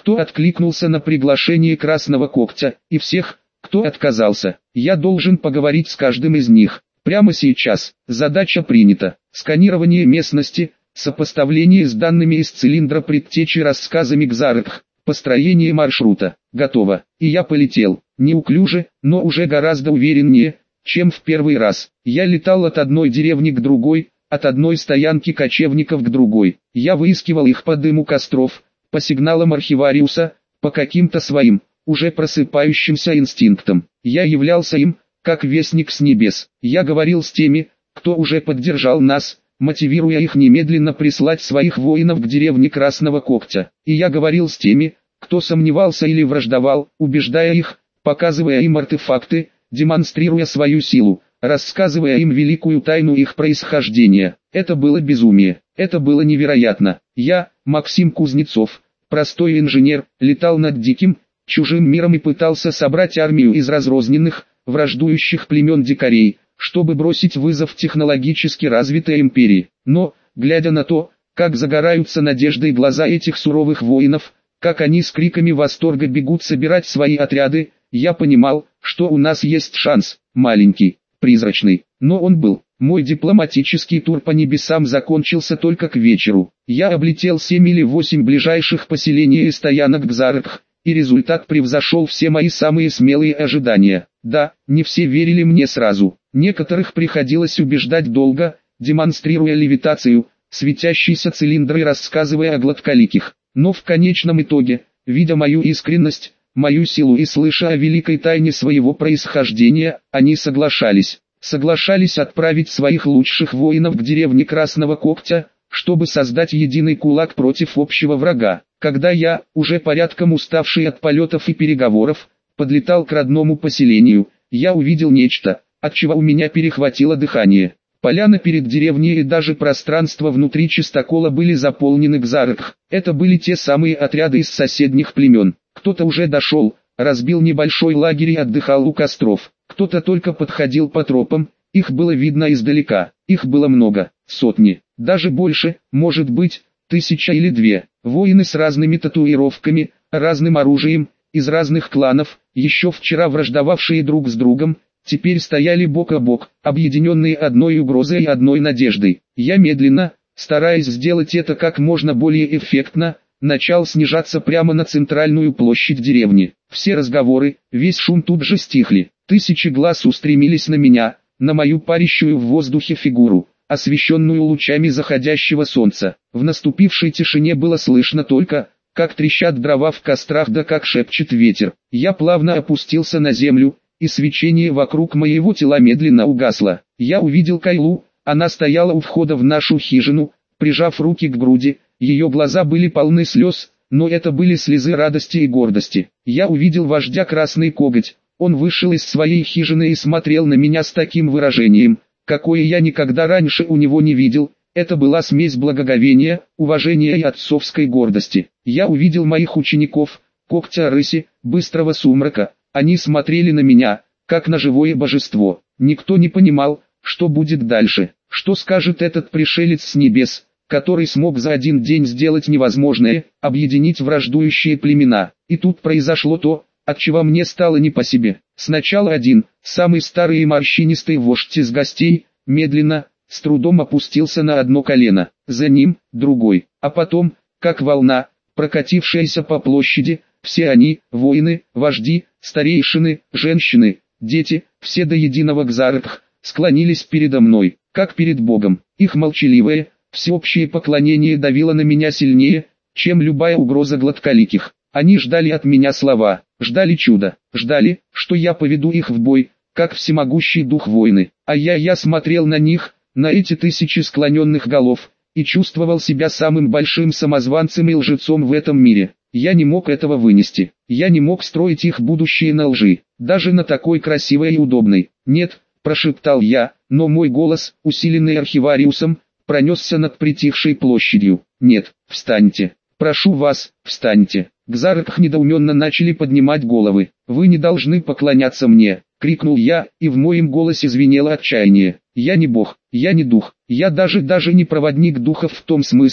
A: кто откликнулся на приглашение Красного Когтя, и всех, кто отказался. Я должен поговорить с каждым из них. Прямо сейчас. Задача принята. Сканирование местности, сопоставление с данными из цилиндра предтечи рассказами Кзаркх, построение маршрута. Готово. И я полетел. Неуклюже, но уже гораздо увереннее, чем в первый раз. Я летал от одной деревни к другой, от одной стоянки кочевников к другой. Я выискивал их по дыму костров, по сигналам архивариуса, по каким-то своим, уже просыпающимся инстинктам. Я являлся им, как вестник с небес. Я говорил с теми, кто уже поддержал нас, мотивируя их немедленно прислать своих воинов к деревне Красного Когтя. И я говорил с теми, кто сомневался или враждовал, убеждая их, показывая им артефакты, демонстрируя свою силу, рассказывая им великую тайну их происхождения. Это было безумие, это было невероятно. Я, Максим Кузнецов, простой инженер, летал над диким, чужим миром и пытался собрать армию из разрозненных, враждующих племен дикарей, чтобы бросить вызов технологически развитой империи. Но, глядя на то, как загораются надеждой глаза этих суровых воинов, как они с криками восторга бегут собирать свои отряды, я понимал, что у нас есть шанс, маленький, призрачный, но он был. Мой дипломатический тур по небесам закончился только к вечеру. Я облетел семь или восемь ближайших поселений и стоянок Кзаркх, и результат превзошел все мои самые смелые ожидания. Да, не все верили мне сразу. Некоторых приходилось убеждать долго, демонстрируя левитацию, светящийся цилиндр и рассказывая о гладколиких. Но в конечном итоге, видя мою искренность, мою силу и слыша о великой тайне своего происхождения, они соглашались. Соглашались отправить своих лучших воинов к деревне Красного Когтя, чтобы создать единый кулак против общего врага. Когда я, уже порядком уставший от полетов и переговоров, подлетал к родному поселению, я увидел нечто, от чего у меня перехватило дыхание. Поляна перед деревней и даже пространство внутри чистокола были заполнены Кзаркх. Это были те самые отряды из соседних племен. Кто-то уже дошел, разбил небольшой лагерь и отдыхал у костров. Кто-то только подходил по тропам, их было видно издалека. Их было много, сотни, даже больше, может быть, тысяча или две. Воины с разными татуировками, разным оружием, из разных кланов, еще вчера враждовавшие друг с другом, теперь стояли бок о бок, объединенные одной угрозой и одной надеждой. Я медленно, стараясь сделать это как можно более эффектно, начал снижаться прямо на центральную площадь деревни. Все разговоры, весь шум тут же стихли. Тысячи глаз устремились на меня, на мою парящую в воздухе фигуру, освещенную лучами заходящего солнца. В наступившей тишине было слышно только, как трещат дрова в кострах да как шепчет ветер. Я плавно опустился на землю, и свечение вокруг моего тела медленно угасло. Я увидел Кайлу, она стояла у входа в нашу хижину, прижав руки к груди, ее глаза были полны слез, но это были слезы радости и гордости. Я увидел вождя Красный Коготь, он вышел из своей хижины и смотрел на меня с таким выражением, какое я никогда раньше у него не видел. Это была смесь благоговения, уважения и отцовской гордости. Я увидел моих учеников, Когтя Рыси, Быстрого Сумрака. Они смотрели на меня, как на живое божество. Никто не понимал, что будет дальше, что скажет этот пришелец с небес, который смог за один день сделать невозможное, объединить враждующие племена. И тут произошло то, от чего мне стало не по себе. Сначала один, самый старый и морщинистый вождь из гостей, медленно, с трудом опустился на одно колено, за ним, другой, а потом, как волна, прокатившаяся по площади, все они, воины, вожди, старейшины, женщины, дети, все до единого Кзаркх, склонились передо мной, как перед Богом. Их молчаливое, всеобщее поклонение давило на меня сильнее, чем любая угроза гладколиких. Они ждали от меня слова, ждали чуда, ждали, что я поведу их в бой, как всемогущий дух войны. А я я смотрел на них, на эти тысячи склоненных голов, и чувствовал себя самым большим самозванцем и лжецом в этом мире. Я не мог этого вынести, я не мог строить их будущее на лжи, даже на такой красивой и удобной. «Нет», – прошептал я, но мой голос, усиленный архивариусом, пронесся над притихшей площадью. «Нет, встаньте, прошу вас, встаньте». Кзаркх недоуменно начали поднимать головы. «Вы не должны поклоняться мне», — крикнул я, и в моем голосе звенело отчаяние. «Я не бог, я не дух, я даже даже не проводник духов в том смысле,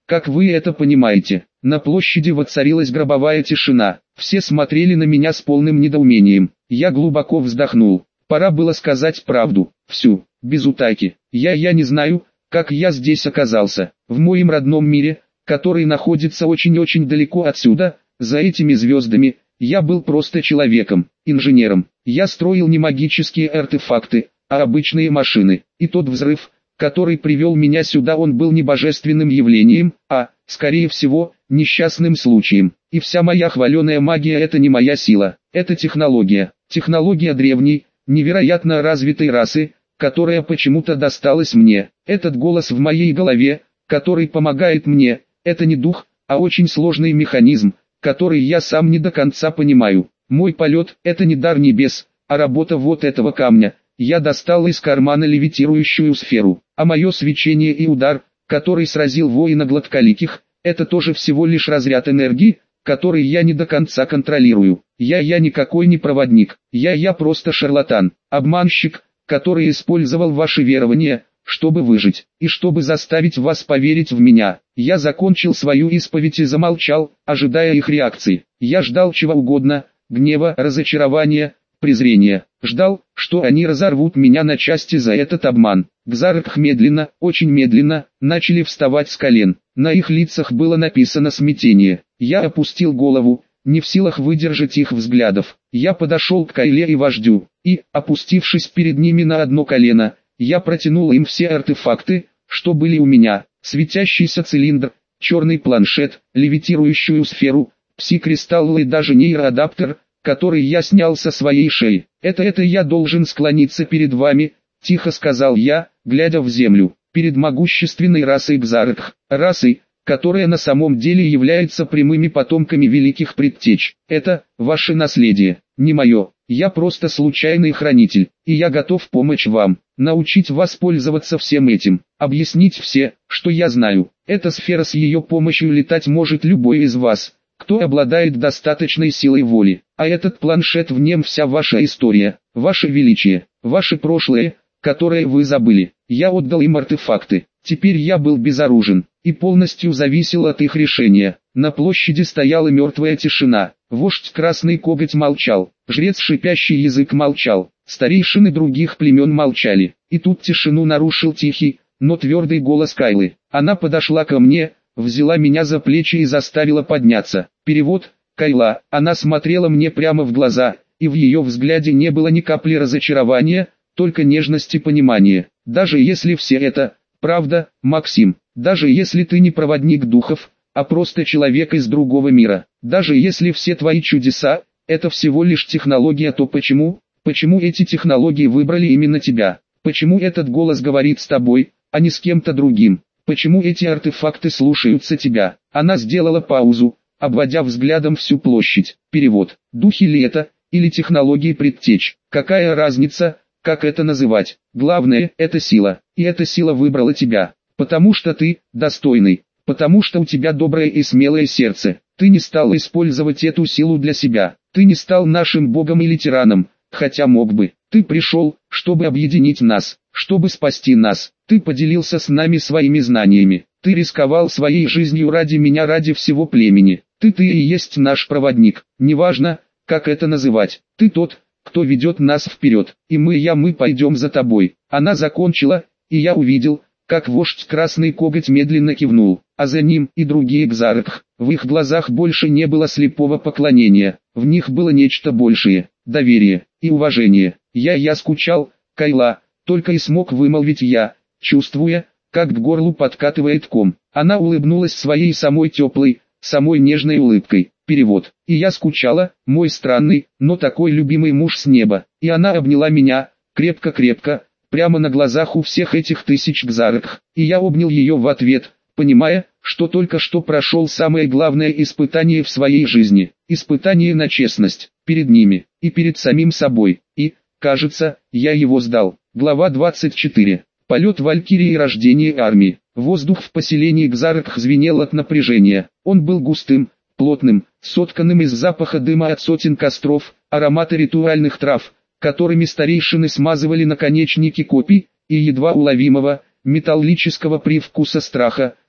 A: Как вы это понимаете? На площади воцарилась гробовая тишина. Все смотрели на меня с полным недоумением. Я глубоко вздохнул. Пора было сказать правду, всю, без утайки. Я я не знаю, как я здесь оказался. В моем родном мире, который находится очень-очень далеко отсюда, за этими звездами, я был просто человеком, инженером. Я строил не магические артефакты, а обычные машины. И тот взрыв, который привел меня сюда, он был не божественным явлением, а, скорее всего, несчастным случаем. И вся моя хваленая магия — это не моя сила, это технология. Технология древней, невероятно развитой расы, которая почему-то досталась мне. Этот голос в моей голове, который помогает мне, это не дух, а очень сложный механизм, который я сам не до конца понимаю. Мой полет — это не дар небес, а работа вот этого камня. Я достал из кармана левитирующую сферу, а мое свечение и удар, который сразил воина гладколиких, это тоже всего лишь разряд энергии, который я не до конца контролирую. Я я никакой не проводник, я я просто шарлатан, обманщик, который использовал ваши верования, чтобы выжить, и чтобы заставить вас поверить в меня. Я закончил свою исповедь и замолчал, ожидая их реакции. Я ждал чего угодно, гнева, разочарования, презрения. Ждал, что они разорвут меня на части за этот обман. Кзаркх медленно, очень медленно, начали вставать с колен. На их лицах было написано смятение. Я опустил голову, не в силах выдержать их взглядов. Я подошел к Кайле и вождю, и, опустившись перед ними на одно колено, я протянул им все артефакты, что были у меня: светящийся цилиндр, черный планшет, левитирующую сферу, пси-кристаллы и даже нейроадаптер, который я снял со своей шеи. «Это это я должен склониться перед вами», — тихо сказал я, глядя в землю, «перед могущественной расой Кзаркх, расой, которая на самом деле является прямыми потомками великих предтеч. Это ваше наследие, не мое. Я просто случайный хранитель, и я готов помочь вам, научить вас пользоваться всем этим, объяснить все, что я знаю. Эта сфера, с ее помощью летать может любой из вас, кто обладает достаточной силой воли. А этот планшет, в нем вся ваша история, ваше величие, ваше прошлое, которое вы забыли. Я отдал им артефакты. Теперь я был безоружен и полностью зависел от их решения. На площади стояла мертвая тишина. Вождь Красный Коготь молчал, жрец Шипящий Язык молчал, старейшины других племен молчали. И тут тишину нарушил тихий, но твердый голос Кайлы. Она подошла ко мне, взяла меня за плечи и заставила подняться. Перевод: Кайла. Она смотрела мне прямо в глаза, и в ее взгляде не было ни капли разочарования, только нежность и понимание. Даже если все это правда, Максим, даже если ты не проводник духов, а просто человек из другого мира, даже если все твои чудеса — это всего лишь технология, то почему, почему эти технологии выбрали именно тебя? Почему этот голос говорит с тобой, а не с кем-то другим? Почему эти артефакты слушаются тебя? Она сделала паузу, обводя взглядом всю площадь. Перевод: духи ли это, или технологии предтеч? Какая разница, как это называть? Главное — это сила, и эта сила выбрала тебя, потому что ты достойный, потому что у тебя доброе и смелое сердце. Ты не стал использовать эту силу для себя, ты не стал нашим богом или тираном, хотя мог бы. Ты пришел, чтобы объединить нас, чтобы спасти нас. Ты поделился с нами своими знаниями. Ты рисковал своей жизнью ради меня, ради всего племени. Ты ты и есть наш проводник. Неважно, как это называть. Ты тот, кто ведет нас вперед. И мы, я, мы пойдем за тобой. Она закончила, и я увидел, как вождь Красный Коготь медленно кивнул, а за ним и другие Кзаркх. В их глазах больше не было слепого поклонения, в них было нечто большее, доверие и уважение. Я я скучал, Кайла, только и смог вымолвить я, чувствуя, как к горлу подкатывает ком. Она улыбнулась своей самой теплой, самой нежной улыбкой. Перевод: и я скучала, мой странный, но такой любимый муж с неба. И она обняла меня, крепко-крепко, прямо на глазах у всех этих тысяч Кзаркх. И я обнял ее в ответ, понимая, что только что прошел самое главное испытание в своей жизни. Испытание на честность, перед ними, и перед самим собой. И, кажется, я его сдал. Глава двадцать четыре. Полет Валькирии и рождение армии. Воздух в поселении Кзаркх звенел от напряжения. Он был густым, плотным, сотканным из запаха дыма от сотен костров, аромата ритуальных трав, которыми старейшины смазывали наконечники копий, и едва уловимого, металлического привкуса страха,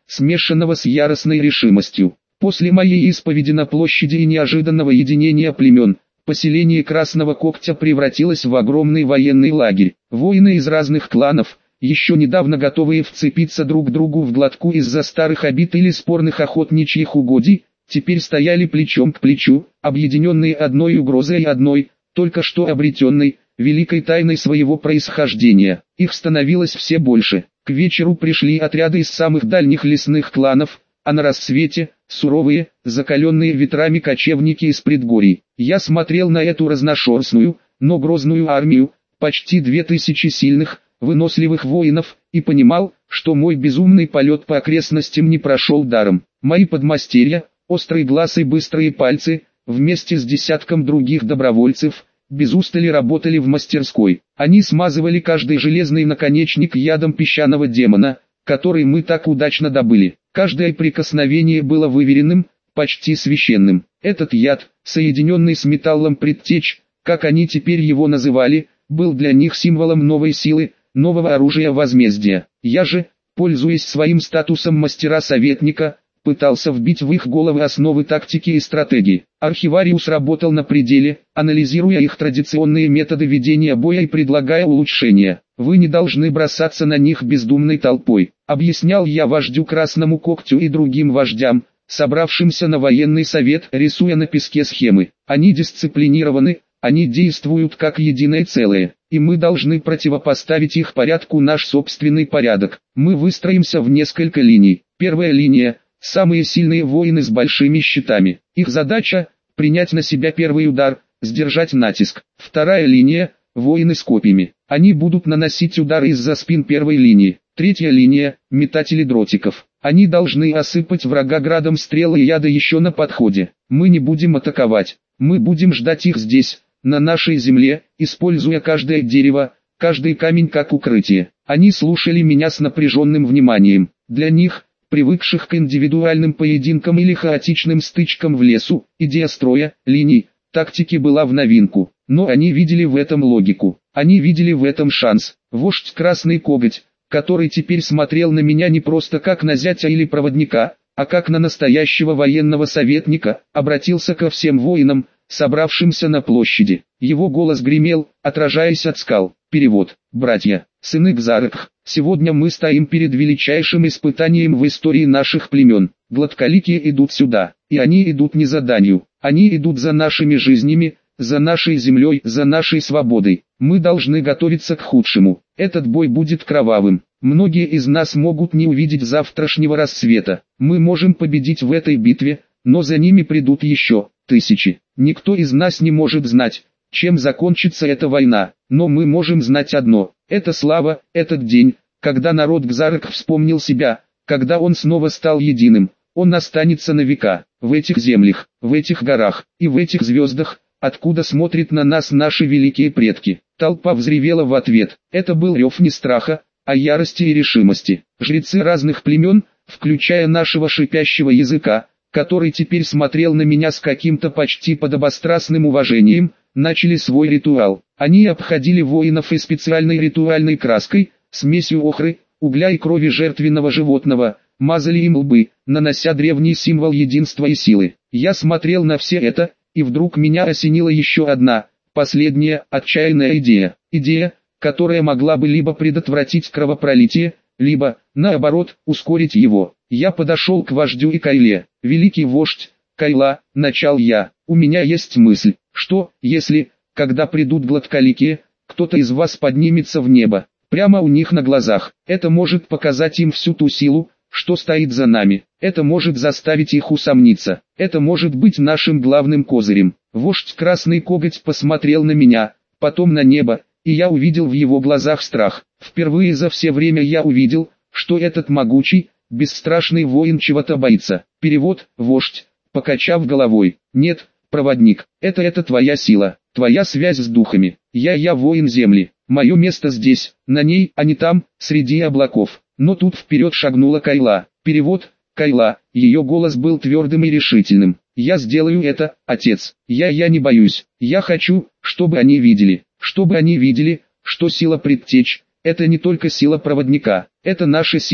A: смешанного с яростной решимостью. После моей исповеди на площади и неожиданного единения племен, поселение Красного Когтя превратилось в огромный военный лагерь. Воины из разных кланов, еще недавно готовые вцепиться друг другу в глотку из-за старых обид или спорных охотничьих угодий, теперь стояли плечом к плечу, объединенные одной угрозой и одной, только что обретенной, великой тайной своего происхождения. Их становилось все больше. К вечеру пришли отряды из самых дальних лесных кланов, а на рассвете – суровые, закаленные ветрами кочевники из предгорий. Я смотрел на эту разношерстную, но грозную армию, почти две тысячи сильных, выносливых воинов, и понимал, что мой безумный полет по окрестностям не прошел даром. Мои подмастерья, острый глаз и быстрые пальцы, вместе с десятком других добровольцев, без устали работали в мастерской. Они смазывали каждый железный наконечник ядом песчаного демона, который мы так удачно добыли. Каждое прикосновение было выверенным, почти священным. Этот яд, соединенный с металлом предтеч, как они теперь его называли, был для них символом новой силы, нового оружия возмездия. Я же, пользуясь своим статусом мастера-советника, пытался вбить в их головы основы тактики и стратегии. Архивариус работал на пределе, анализируя их традиционные методы ведения боя и предлагая улучшения. «Вы не должны бросаться на них бездумной толпой», — объяснял я вождю Красному Когтю и другим вождям, собравшимся на военный совет, рисуя на песке схемы. «Они дисциплинированы, они действуют как единое целое, и мы должны противопоставить их порядку наш собственный порядок. Мы выстроимся в несколько линий. Первая линия — самые сильные воины с большими щитами. Их задача — принять на себя первый удар, сдержать натиск. Вторая линия — воины с копьями. Они будут наносить удары из-за спин первой линии. Третья линия — метатели дротиков. Они должны осыпать врага градом стрел и яда еще на подходе. Мы не будем атаковать. Мы будем ждать их здесь, на нашей земле, используя каждое дерево, каждый камень как укрытие. Они слушали меня с напряженным вниманием. Для них, привыкших к индивидуальным поединкам или хаотичным стычкам в лесу, идея строя, линий, тактики была в новинку. Но они видели в этом логику. Они видели в этом шанс. Вождь Красный Коготь, который теперь смотрел на меня не просто как на зятя или проводника, а как на настоящего военного советника, обратился ко всем воинам, собравшимся на площади. Его голос гремел, отражаясь от скал. Перевод. «Братья, сыны Кзарыкх, сегодня мы стоим перед величайшим испытанием в истории наших племен. Гладколикие идут сюда, и они идут не за данью, они идут за нашими жизнями, за нашей землей, за нашей свободой. Мы должны готовиться к худшему. Этот бой будет кровавым. Многие из нас могут не увидеть завтрашнего рассвета. Мы можем победить в этой битве, но за ними придут еще тысячи. Никто из нас не может знать, чем закончится эта война, но мы можем знать одно. Это слава, этот день, когда народ Кзарыкх вспомнил себя, когда он снова стал единым. Он останется на века, в этих землях, в этих горах и в этих звездах, откуда смотрят на нас наши великие предки. Толпа взревела в ответ. Это был рев не страха, а ярости и решимости. Жрецы разных племен, включая нашего шипящего языка, который теперь смотрел на меня с каким-то почти подобострастным уважением, начали свой ритуал. Они обходили воинов и специальной ритуальной краской, смесью охры, угля и крови жертвенного животного, мазали им лбы, нанося древний символ единства и силы. Я смотрел на все это, и вдруг меня осенила еще одна, последняя, отчаянная идея. Идея, которая могла бы либо предотвратить кровопролитие, либо, наоборот, ускорить его. Я подошел к вождю и Кайле. «Великий вождь, Кайла», — начал я, — «у меня есть мысль, что, если, когда придут гладколикие, кто-то из вас поднимется в небо, прямо у них на глазах. Это может показать им всю ту силу, что стоит за нами. Это может заставить их усомниться. Это может быть нашим главным козырем». Вождь Красный Коготь посмотрел на меня, потом на небо, и я увидел в его глазах страх. Впервые за все время я увидел, что этот могучий, бесстрашный воин чего-то боится. Перевод. Вождь, покачав головой. «Нет, проводник, это это твоя сила, твоя связь с духами. Я я воин земли. Мое место здесь, на ней, а не там, среди облаков». Но тут вперед шагнула Кайла. Перевод. Кайла, ее голос был твердым и решительным. «Я сделаю это, отец. Я я не боюсь. Я хочу, чтобы они видели, чтобы они видели, что сила предтеч — это не только сила проводника, это наша сила.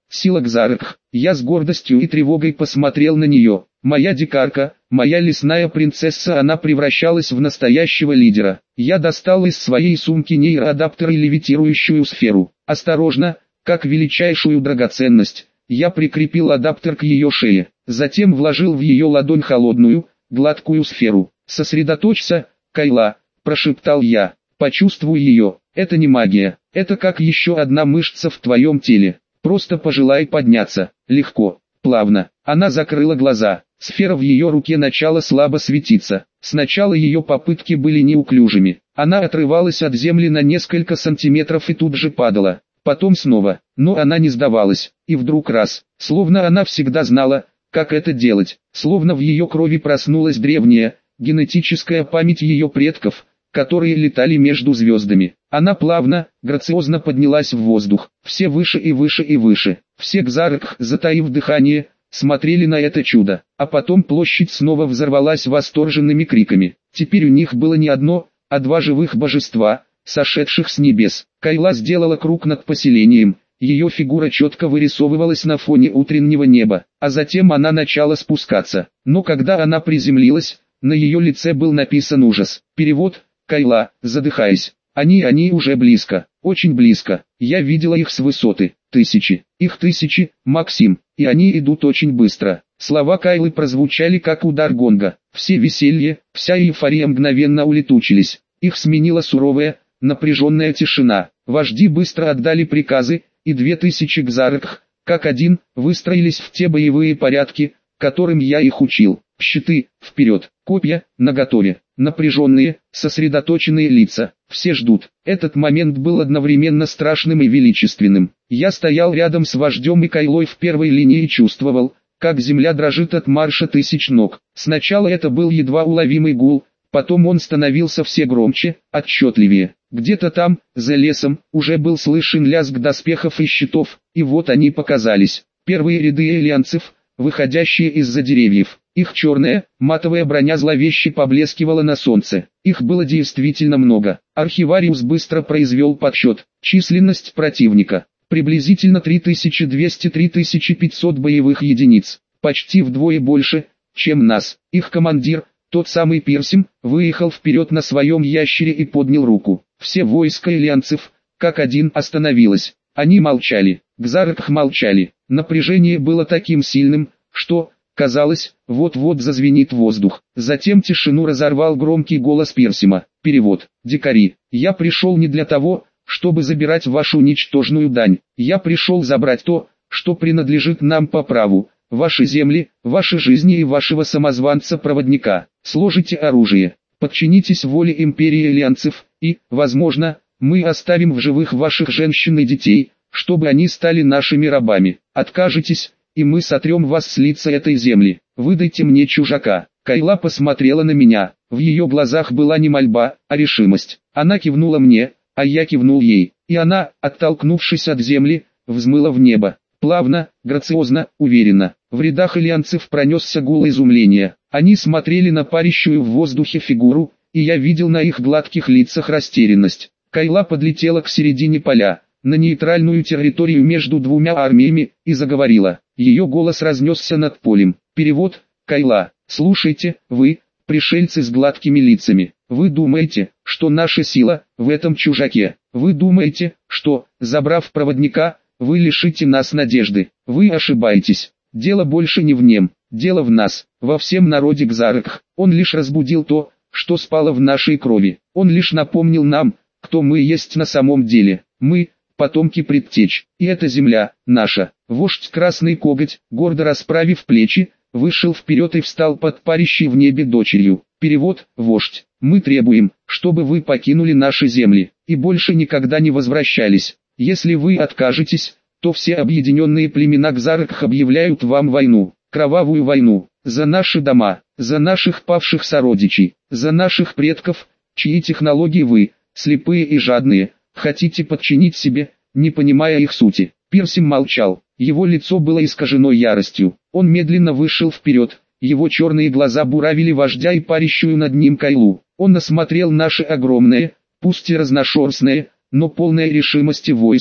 A: Сила Кзаркх. Я с гордостью и тревогой посмотрел на нее. Моя дикарка, моя лесная принцесса, она превращалась в настоящего лидера. Я достал из своей сумки нейроадаптер и левитирующую сферу. Осторожно, как величайшую драгоценность, я прикрепил адаптер к ее шее. Затем вложил в ее ладонь холодную, гладкую сферу. «Сосредоточься, Кайла», – прошептал я. «Почувствуй ее. Это не магия. Это как еще одна мышца в твоем теле. Просто пожелай подняться. Легко, плавно». Она закрыла глаза. Сфера в ее руке начала слабо светиться. Сначала ее попытки были неуклюжими. Она отрывалась от земли на несколько сантиметров и тут же падала. Потом снова. Но она не сдавалась. И вдруг раз. Словно она всегда знала, как это делать. Словно в ее крови проснулась древняя, генетическая память ее предков, которые летали между звездами. Она плавно, грациозно поднялась в воздух. Все выше и выше и выше. Все Кзаркх, затаив дыхание, смотрели на это чудо. А потом площадь снова взорвалась восторженными криками. Теперь у них было не одно, а два живых божества, сошедших с небес. Кайла сделала круг над поселением. Ее фигура четко вырисовывалась на фоне утреннего неба. А затем она начала спускаться. Но когда она приземлилась, на ее лице был написан ужас. Перевод: Кайла, задыхаясь. Они, они уже близко, очень близко. Я видела их с высоты. Тысячи, их тысячи, Максим, и они идут очень быстро. Слова Кайлы прозвучали как удар гонга. Все веселье, вся эйфория мгновенно улетучились. Их сменила суровая, напряженная тишина. Вожди быстро отдали приказы, и две тысячи Кзаркх, как один, выстроились в те боевые порядки, которым я их учил. Щиты, вперед, копья, наготове. Напряженные, сосредоточенные лица. Все ждут. Этот момент был одновременно страшным и величественным. Я стоял рядом с вождем и Кайлой в первой линии и чувствовал, как земля дрожит от марша тысяч ног. Сначала это был едва уловимый гул, потом он становился все громче, отчетливее. Где-то там, за лесом, уже был слышен лязг доспехов и щитов, и вот они показались. Первые ряды элианцев, выходящие из-за деревьев. Их черная, матовая броня зловеще поблескивала на солнце. Их было действительно много. Архивариус быстро произвел подсчет. Численность противника. Приблизительно три тысячи двести — три тысячи пятьсот боевых единиц. Почти вдвое больше, чем нас. Их командир, тот самый Пирсим, выехал вперед на своем ящере и поднял руку. Все войска элианцев, как один, остановилось. Они молчали. Кзаркх молчали. Напряжение было таким сильным, что, казалось, вот-вот зазвенит воздух. Затем тишину разорвал громкий голос Пирсима. Перевод: «Дикари, я пришел не для того, чтобы забирать вашу ничтожную дань. Я пришел забрать то, что принадлежит нам по праву. Ваши земли, ваши жизни и вашего самозванца-проводника. Сложите оружие, подчинитесь воле империи элианцев, и, возможно, мы оставим в живых ваших женщин и детей, чтобы они стали нашими рабами. Откажетесь, и мы сотрем вас с лица этой земли. Выдайте мне чужака». Кайла посмотрела на меня. В ее глазах была не мольба, а решимость. Она кивнула мне, а я кивнул ей. И она, оттолкнувшись от земли, взмыла в небо. Плавно, грациозно, уверенно. В рядах элианцев пронесся гул изумления. Они смотрели на парящую в воздухе фигуру, и я видел на их гладких лицах растерянность. Кайла подлетела к середине поля, на нейтральную территорию между двумя армиями, и заговорила. Ее голос разнесся над полем. Перевод: Кайла, слушайте, вы, пришельцы с гладкими лицами, вы думаете, что наша сила в этом чужаке? Вы думаете, что, забрав проводника, вы лишите нас надежды? Вы ошибаетесь. Дело больше не в нем, дело в нас, во всем народе Кзаркх. Он лишь разбудил то, что спало в нашей крови. Он лишь напомнил нам, кто мы есть на самом деле. Мы — потомки предтеч, и эта земля наша. Вождь Красный Коготь, гордо расправив плечи, вышел вперед и встал под парящей в небе дочерью. Перевод: «Вождь, мы требуем, чтобы вы покинули наши земли, и больше никогда не возвращались. Если вы откажетесь, то все объединенные племена Кзаркх объявляют вам войну, кровавую войну, за наши дома, за наших павших сородичей, за наших предков, чьи технологии вы, слепые и жадные, хотите подчинить себе, не понимая их сути». Пирсим молчал, его лицо было искажено яростью. Он медленно вышел вперед, его черные глаза буравили вождя и парящую над ним Кайлу. Он осмотрел наше огромное, пусть и разношерстное, но полное решимости войско.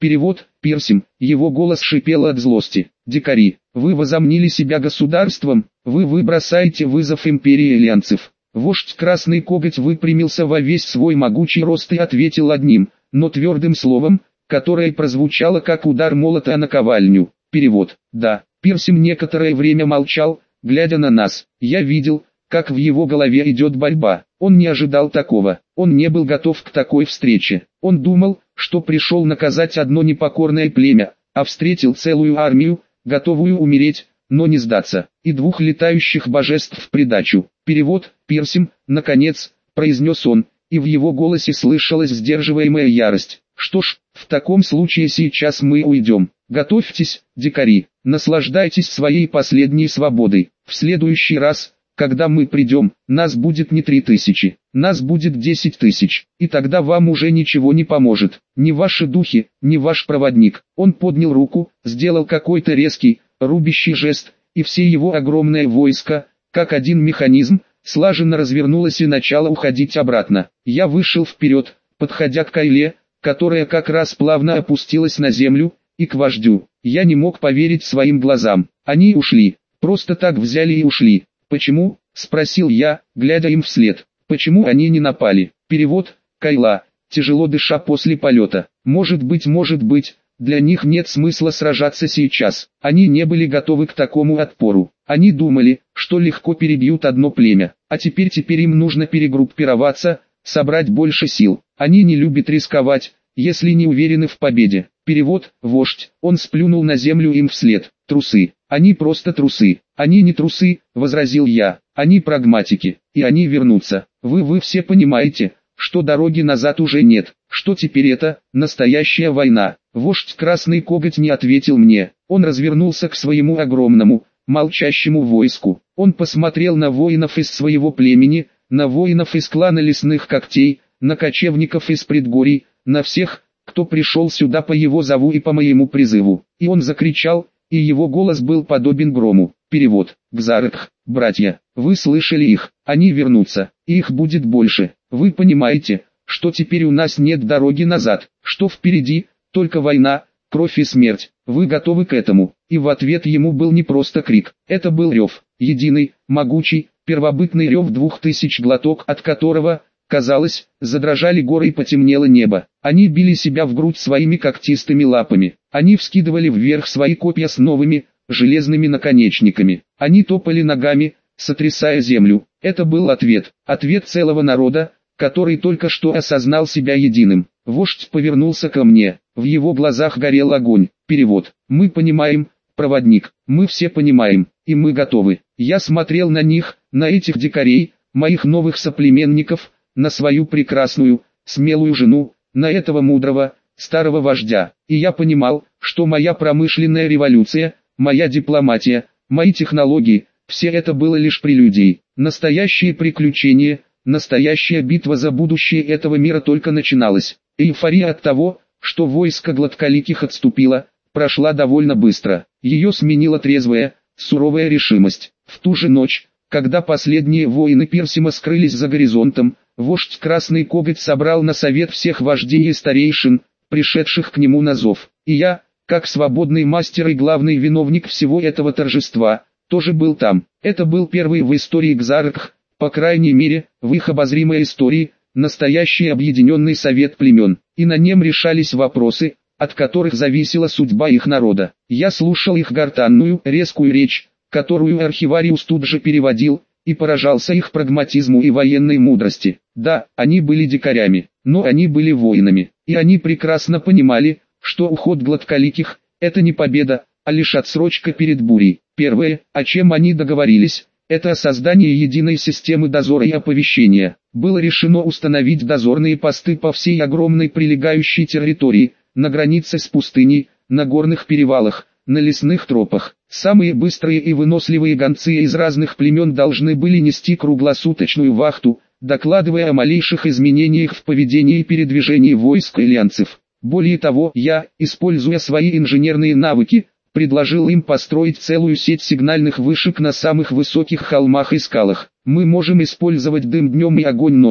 A: Перевод: Пирсим. Его голос шипел от злости. Дикари, вы возомнили себя государством, вы вы бросаете вызов империи элианцев. Вождь Красный Коготь выпрямился во весь свой могучий рост и ответил одним, но твердым словом, которое прозвучало как удар молота о наковальню. Перевод: да. Пирсим некоторое время молчал, глядя на нас. Я видел, как в его голове идет борьба. Он не ожидал такого, он не был готов к такой встрече. Он думал, что пришел наказать одно непокорное племя, а встретил целую армию, готовую умереть, но не сдаться, и двух летающих божеств в придачу. Перевод: Пирсим, наконец, произнес он, и в его голосе слышалась сдерживаемая ярость. Что ж, в таком случае сейчас мы уйдем. Готовьтесь, дикари, наслаждайтесь своей последней свободой. В следующий раз, когда мы придем, нас будет не три тысячи, нас будет десять тысяч, и тогда вам уже ничего не поможет. Ни ваши духи, ни ваш проводник. Он поднял руку, сделал какой-то резкий, рубящий жест, и все его огромное войско, как один механизм, слаженно развернулось и начало уходить обратно. Я вышел вперед, подходя к Кайле, которая как раз плавно опустилась на землю, и к вождю. Я не мог поверить своим глазам. Они ушли, просто так взяли и ушли. «Почему?» – спросил я, глядя им вслед. «Почему они не напали?» Перевод: Кайла, тяжело дыша после полета. «Может быть, может быть, для них нет смысла сражаться сейчас. Они не были готовы к такому отпору. Они думали, что легко перебьют одно племя, а теперь теперь им нужно перегруппироваться, собрать больше сил. Они не любят рисковать, если не уверены в победе». Перевод: вождь. Он сплюнул на землю им вслед. «Трусы. Они просто трусы». «Они не трусы», — возразил я. «Они прагматики, и они вернутся. Вы вы все понимаете, что дороги назад уже нет, что теперь это настоящая война». Вождь Красный Коготь не ответил мне. Он развернулся к своему огромному, молчащему войску. Он посмотрел на воинов из своего племени, на воинов из клана Лесных Когтей, на кочевников из предгорий, на всех, кто пришел сюда по его зову и по моему призыву. И он закричал, и его голос был подобен грому. Перевод: Гзарх, братья, вы слышали их, они вернутся, и их будет больше. Вы понимаете, что теперь у нас нет дороги назад, что впереди только война, кровь и смерть. Вы готовы к этому? И в ответ ему был не просто крик, это был рев, единый, могучий, первобытный рев двух тысяч глоток, от которого, казалось, задрожали горы и потемнело небо. Они били себя в грудь своими когтистыми лапами. Они вскидывали вверх свои копья с новыми, железными наконечниками. Они топали ногами, сотрясая землю. Это был ответ. Ответ целого народа, который только что осознал себя единым. Вождь повернулся ко мне. В его глазах горел огонь. Перевод: мы понимаем, проводник, мы все понимаем, и мы готовы. Я смотрел на них, на этих дикарей, моих новых соплеменников, на свою прекрасную, смелую жену, на этого мудрого, старого вождя. И я понимал, что моя промышленная революция, моя дипломатия, мои технологии, все это было лишь прелюдией. Настоящие приключения, настоящая битва за будущее этого мира только начиналась. Эйфория от того, что войско Гладколиких отступило, прошла довольно быстро. Ее сменила трезвая, суровая решимость. В ту же ночь, когда последние воины Пирсима скрылись за горизонтом, вождь Красный Коготь собрал на совет всех вождей и старейшин, пришедших к нему на зов. И я, как свободный мастер и главный виновник всего этого торжества, тоже был там. Это был первый в истории Гзарх, по крайней мере, в их обозримой истории, настоящий объединенный совет племен. И на нем решались вопросы, от которых зависела судьба их народа. Я слушал их гортанную, резкую речь, которую архивариус тут же переводил, и поражался их прагматизму и военной мудрости. Да, они были дикарями, но они были воинами, и они прекрасно понимали, что уход Гладколиких – это не победа, а лишь отсрочка перед бурей. Первое, о чем они договорились, это о создании единой системы дозора и оповещения. Было решено установить дозорные посты по всей огромной прилегающей территории, на границе с пустыней, на горных перевалах, на лесных тропах. Самые быстрые и выносливые гонцы из разных племен должны были нести круглосуточную вахту, докладывая о малейших изменениях в поведении и передвижении войск элианцев. Более того, я, используя свои инженерные навыки, предложил им построить целую сеть сигнальных вышек на самых высоких холмах и скалах. Мы можем использовать дым днем и огонь ночью,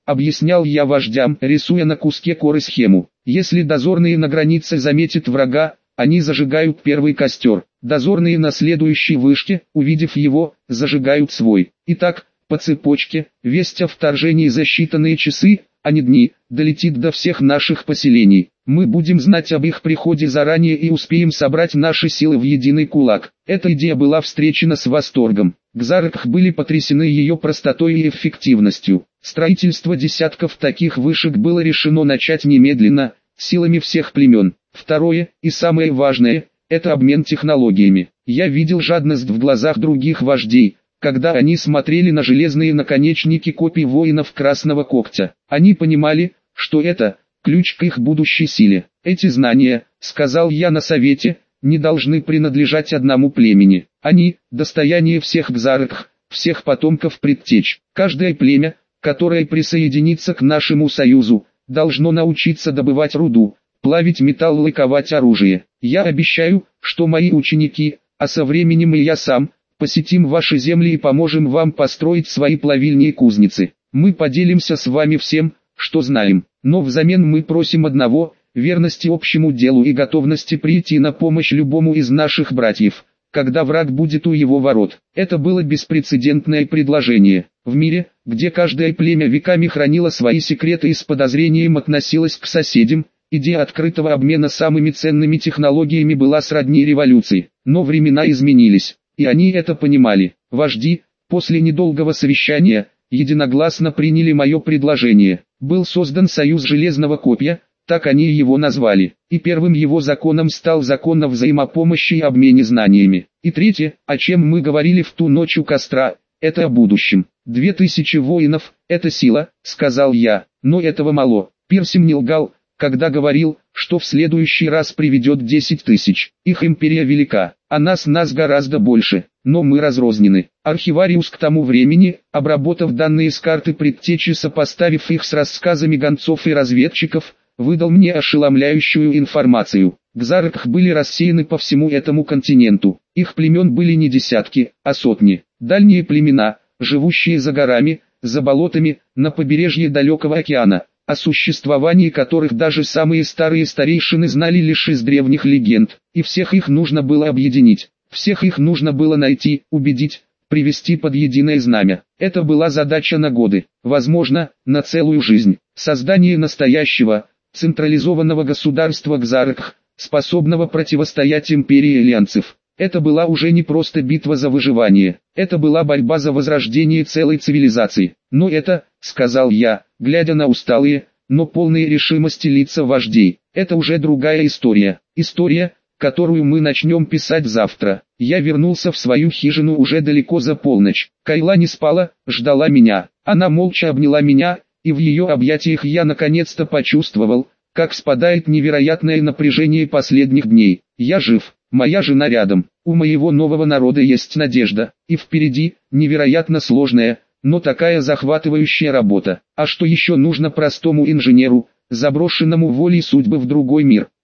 A: объяснял я вождям, рисуя на куске коры схему. Если дозорные на границе заметят врага, они зажигают первый костер. Дозорные на следующей вышке, увидев его, зажигают свой. И так, по цепочке, весть о вторжении за считанные часы, а не дни, долетит до всех наших поселений. Мы будем знать об их приходе заранее и успеем собрать наши силы в единый кулак. Эта идея была встречена с восторгом. Кзаркх были потрясены ее простотой и эффективностью. Строительство десятков таких вышек было решено начать немедленно, силами всех племен. Второе, и самое важное, это обмен технологиями. Я видел жадность в глазах других вождей, когда они смотрели на железные наконечники копий воинов Красного Когтя. Они понимали, что это ключ к их будущей силе. Эти знания, сказал я на совете, не должны принадлежать одному племени. Они – достояние всех Кзаркх, всех потомков предтеч. Каждое племя, которое присоединится к нашему союзу, должно научиться добывать руду, плавить металл и ковать оружие. Я обещаю, что мои ученики, а со временем и я сам, посетим ваши земли и поможем вам построить свои плавильни и кузницы. Мы поделимся с вами всем, что знаем, но взамен мы просим одного – верности общему делу и готовности прийти на помощь любому из наших братьев, когда враг будет у его ворот. Это было беспрецедентное предложение. В мире, где каждое племя веками хранило свои секреты и с подозрением относилось к соседям, идея открытого обмена самыми ценными технологиями была сродни революции. Но времена изменились, и они это понимали. Вожди, после недолгого совещания, единогласно приняли мое предложение. Был создан Союз Железного Копья, так они его назвали, и первым его законом стал закон о взаимопомощи и обмене знаниями. И третье, о чем мы говорили в ту ночь у костра, это о будущем. Две тысячи воинов – это сила, сказал я, но этого мало. Пирсим не лгал, когда говорил, что в следующий раз приведет десять тысяч. Их империя велика, а нас нас гораздо больше, но мы разрознены. Архивариус к тому времени, обработав данные с карты предтечи, сопоставив их с рассказами гонцов и разведчиков, выдал мне ошеломляющую информацию. Кзаркх были рассеяны по всему этому континенту. Их племен были не десятки, а сотни. Дальние племена, живущие за горами, за болотами, на побережье далекого океана, о существовании которых даже самые старые старейшины знали лишь из древних легенд. И всех их нужно было объединить. Всех их нужно было найти, убедить, привести под единое знамя. Это была задача на годы, возможно, на целую жизнь. Создание настоящего, централизованного государства Кзаркх, способного противостоять империи элианцев. Это была уже не просто битва за выживание, это была борьба за возрождение целой цивилизации. Но это, сказал я, глядя на усталые, но полные решимости лица вождей, это уже другая история. История, которую мы начнем писать завтра. Я вернулся в свою хижину уже далеко за полночь. Кайла не спала, ждала меня. Она молча обняла меня, и в ее объятиях я наконец-то почувствовал, как спадает невероятное напряжение последних дней. Я жив, моя жена рядом, у моего нового народа есть надежда, и впереди, невероятно сложная, но такая захватывающая работа. А что еще нужно простому инженеру, заброшенному волей судьбы в другой мир?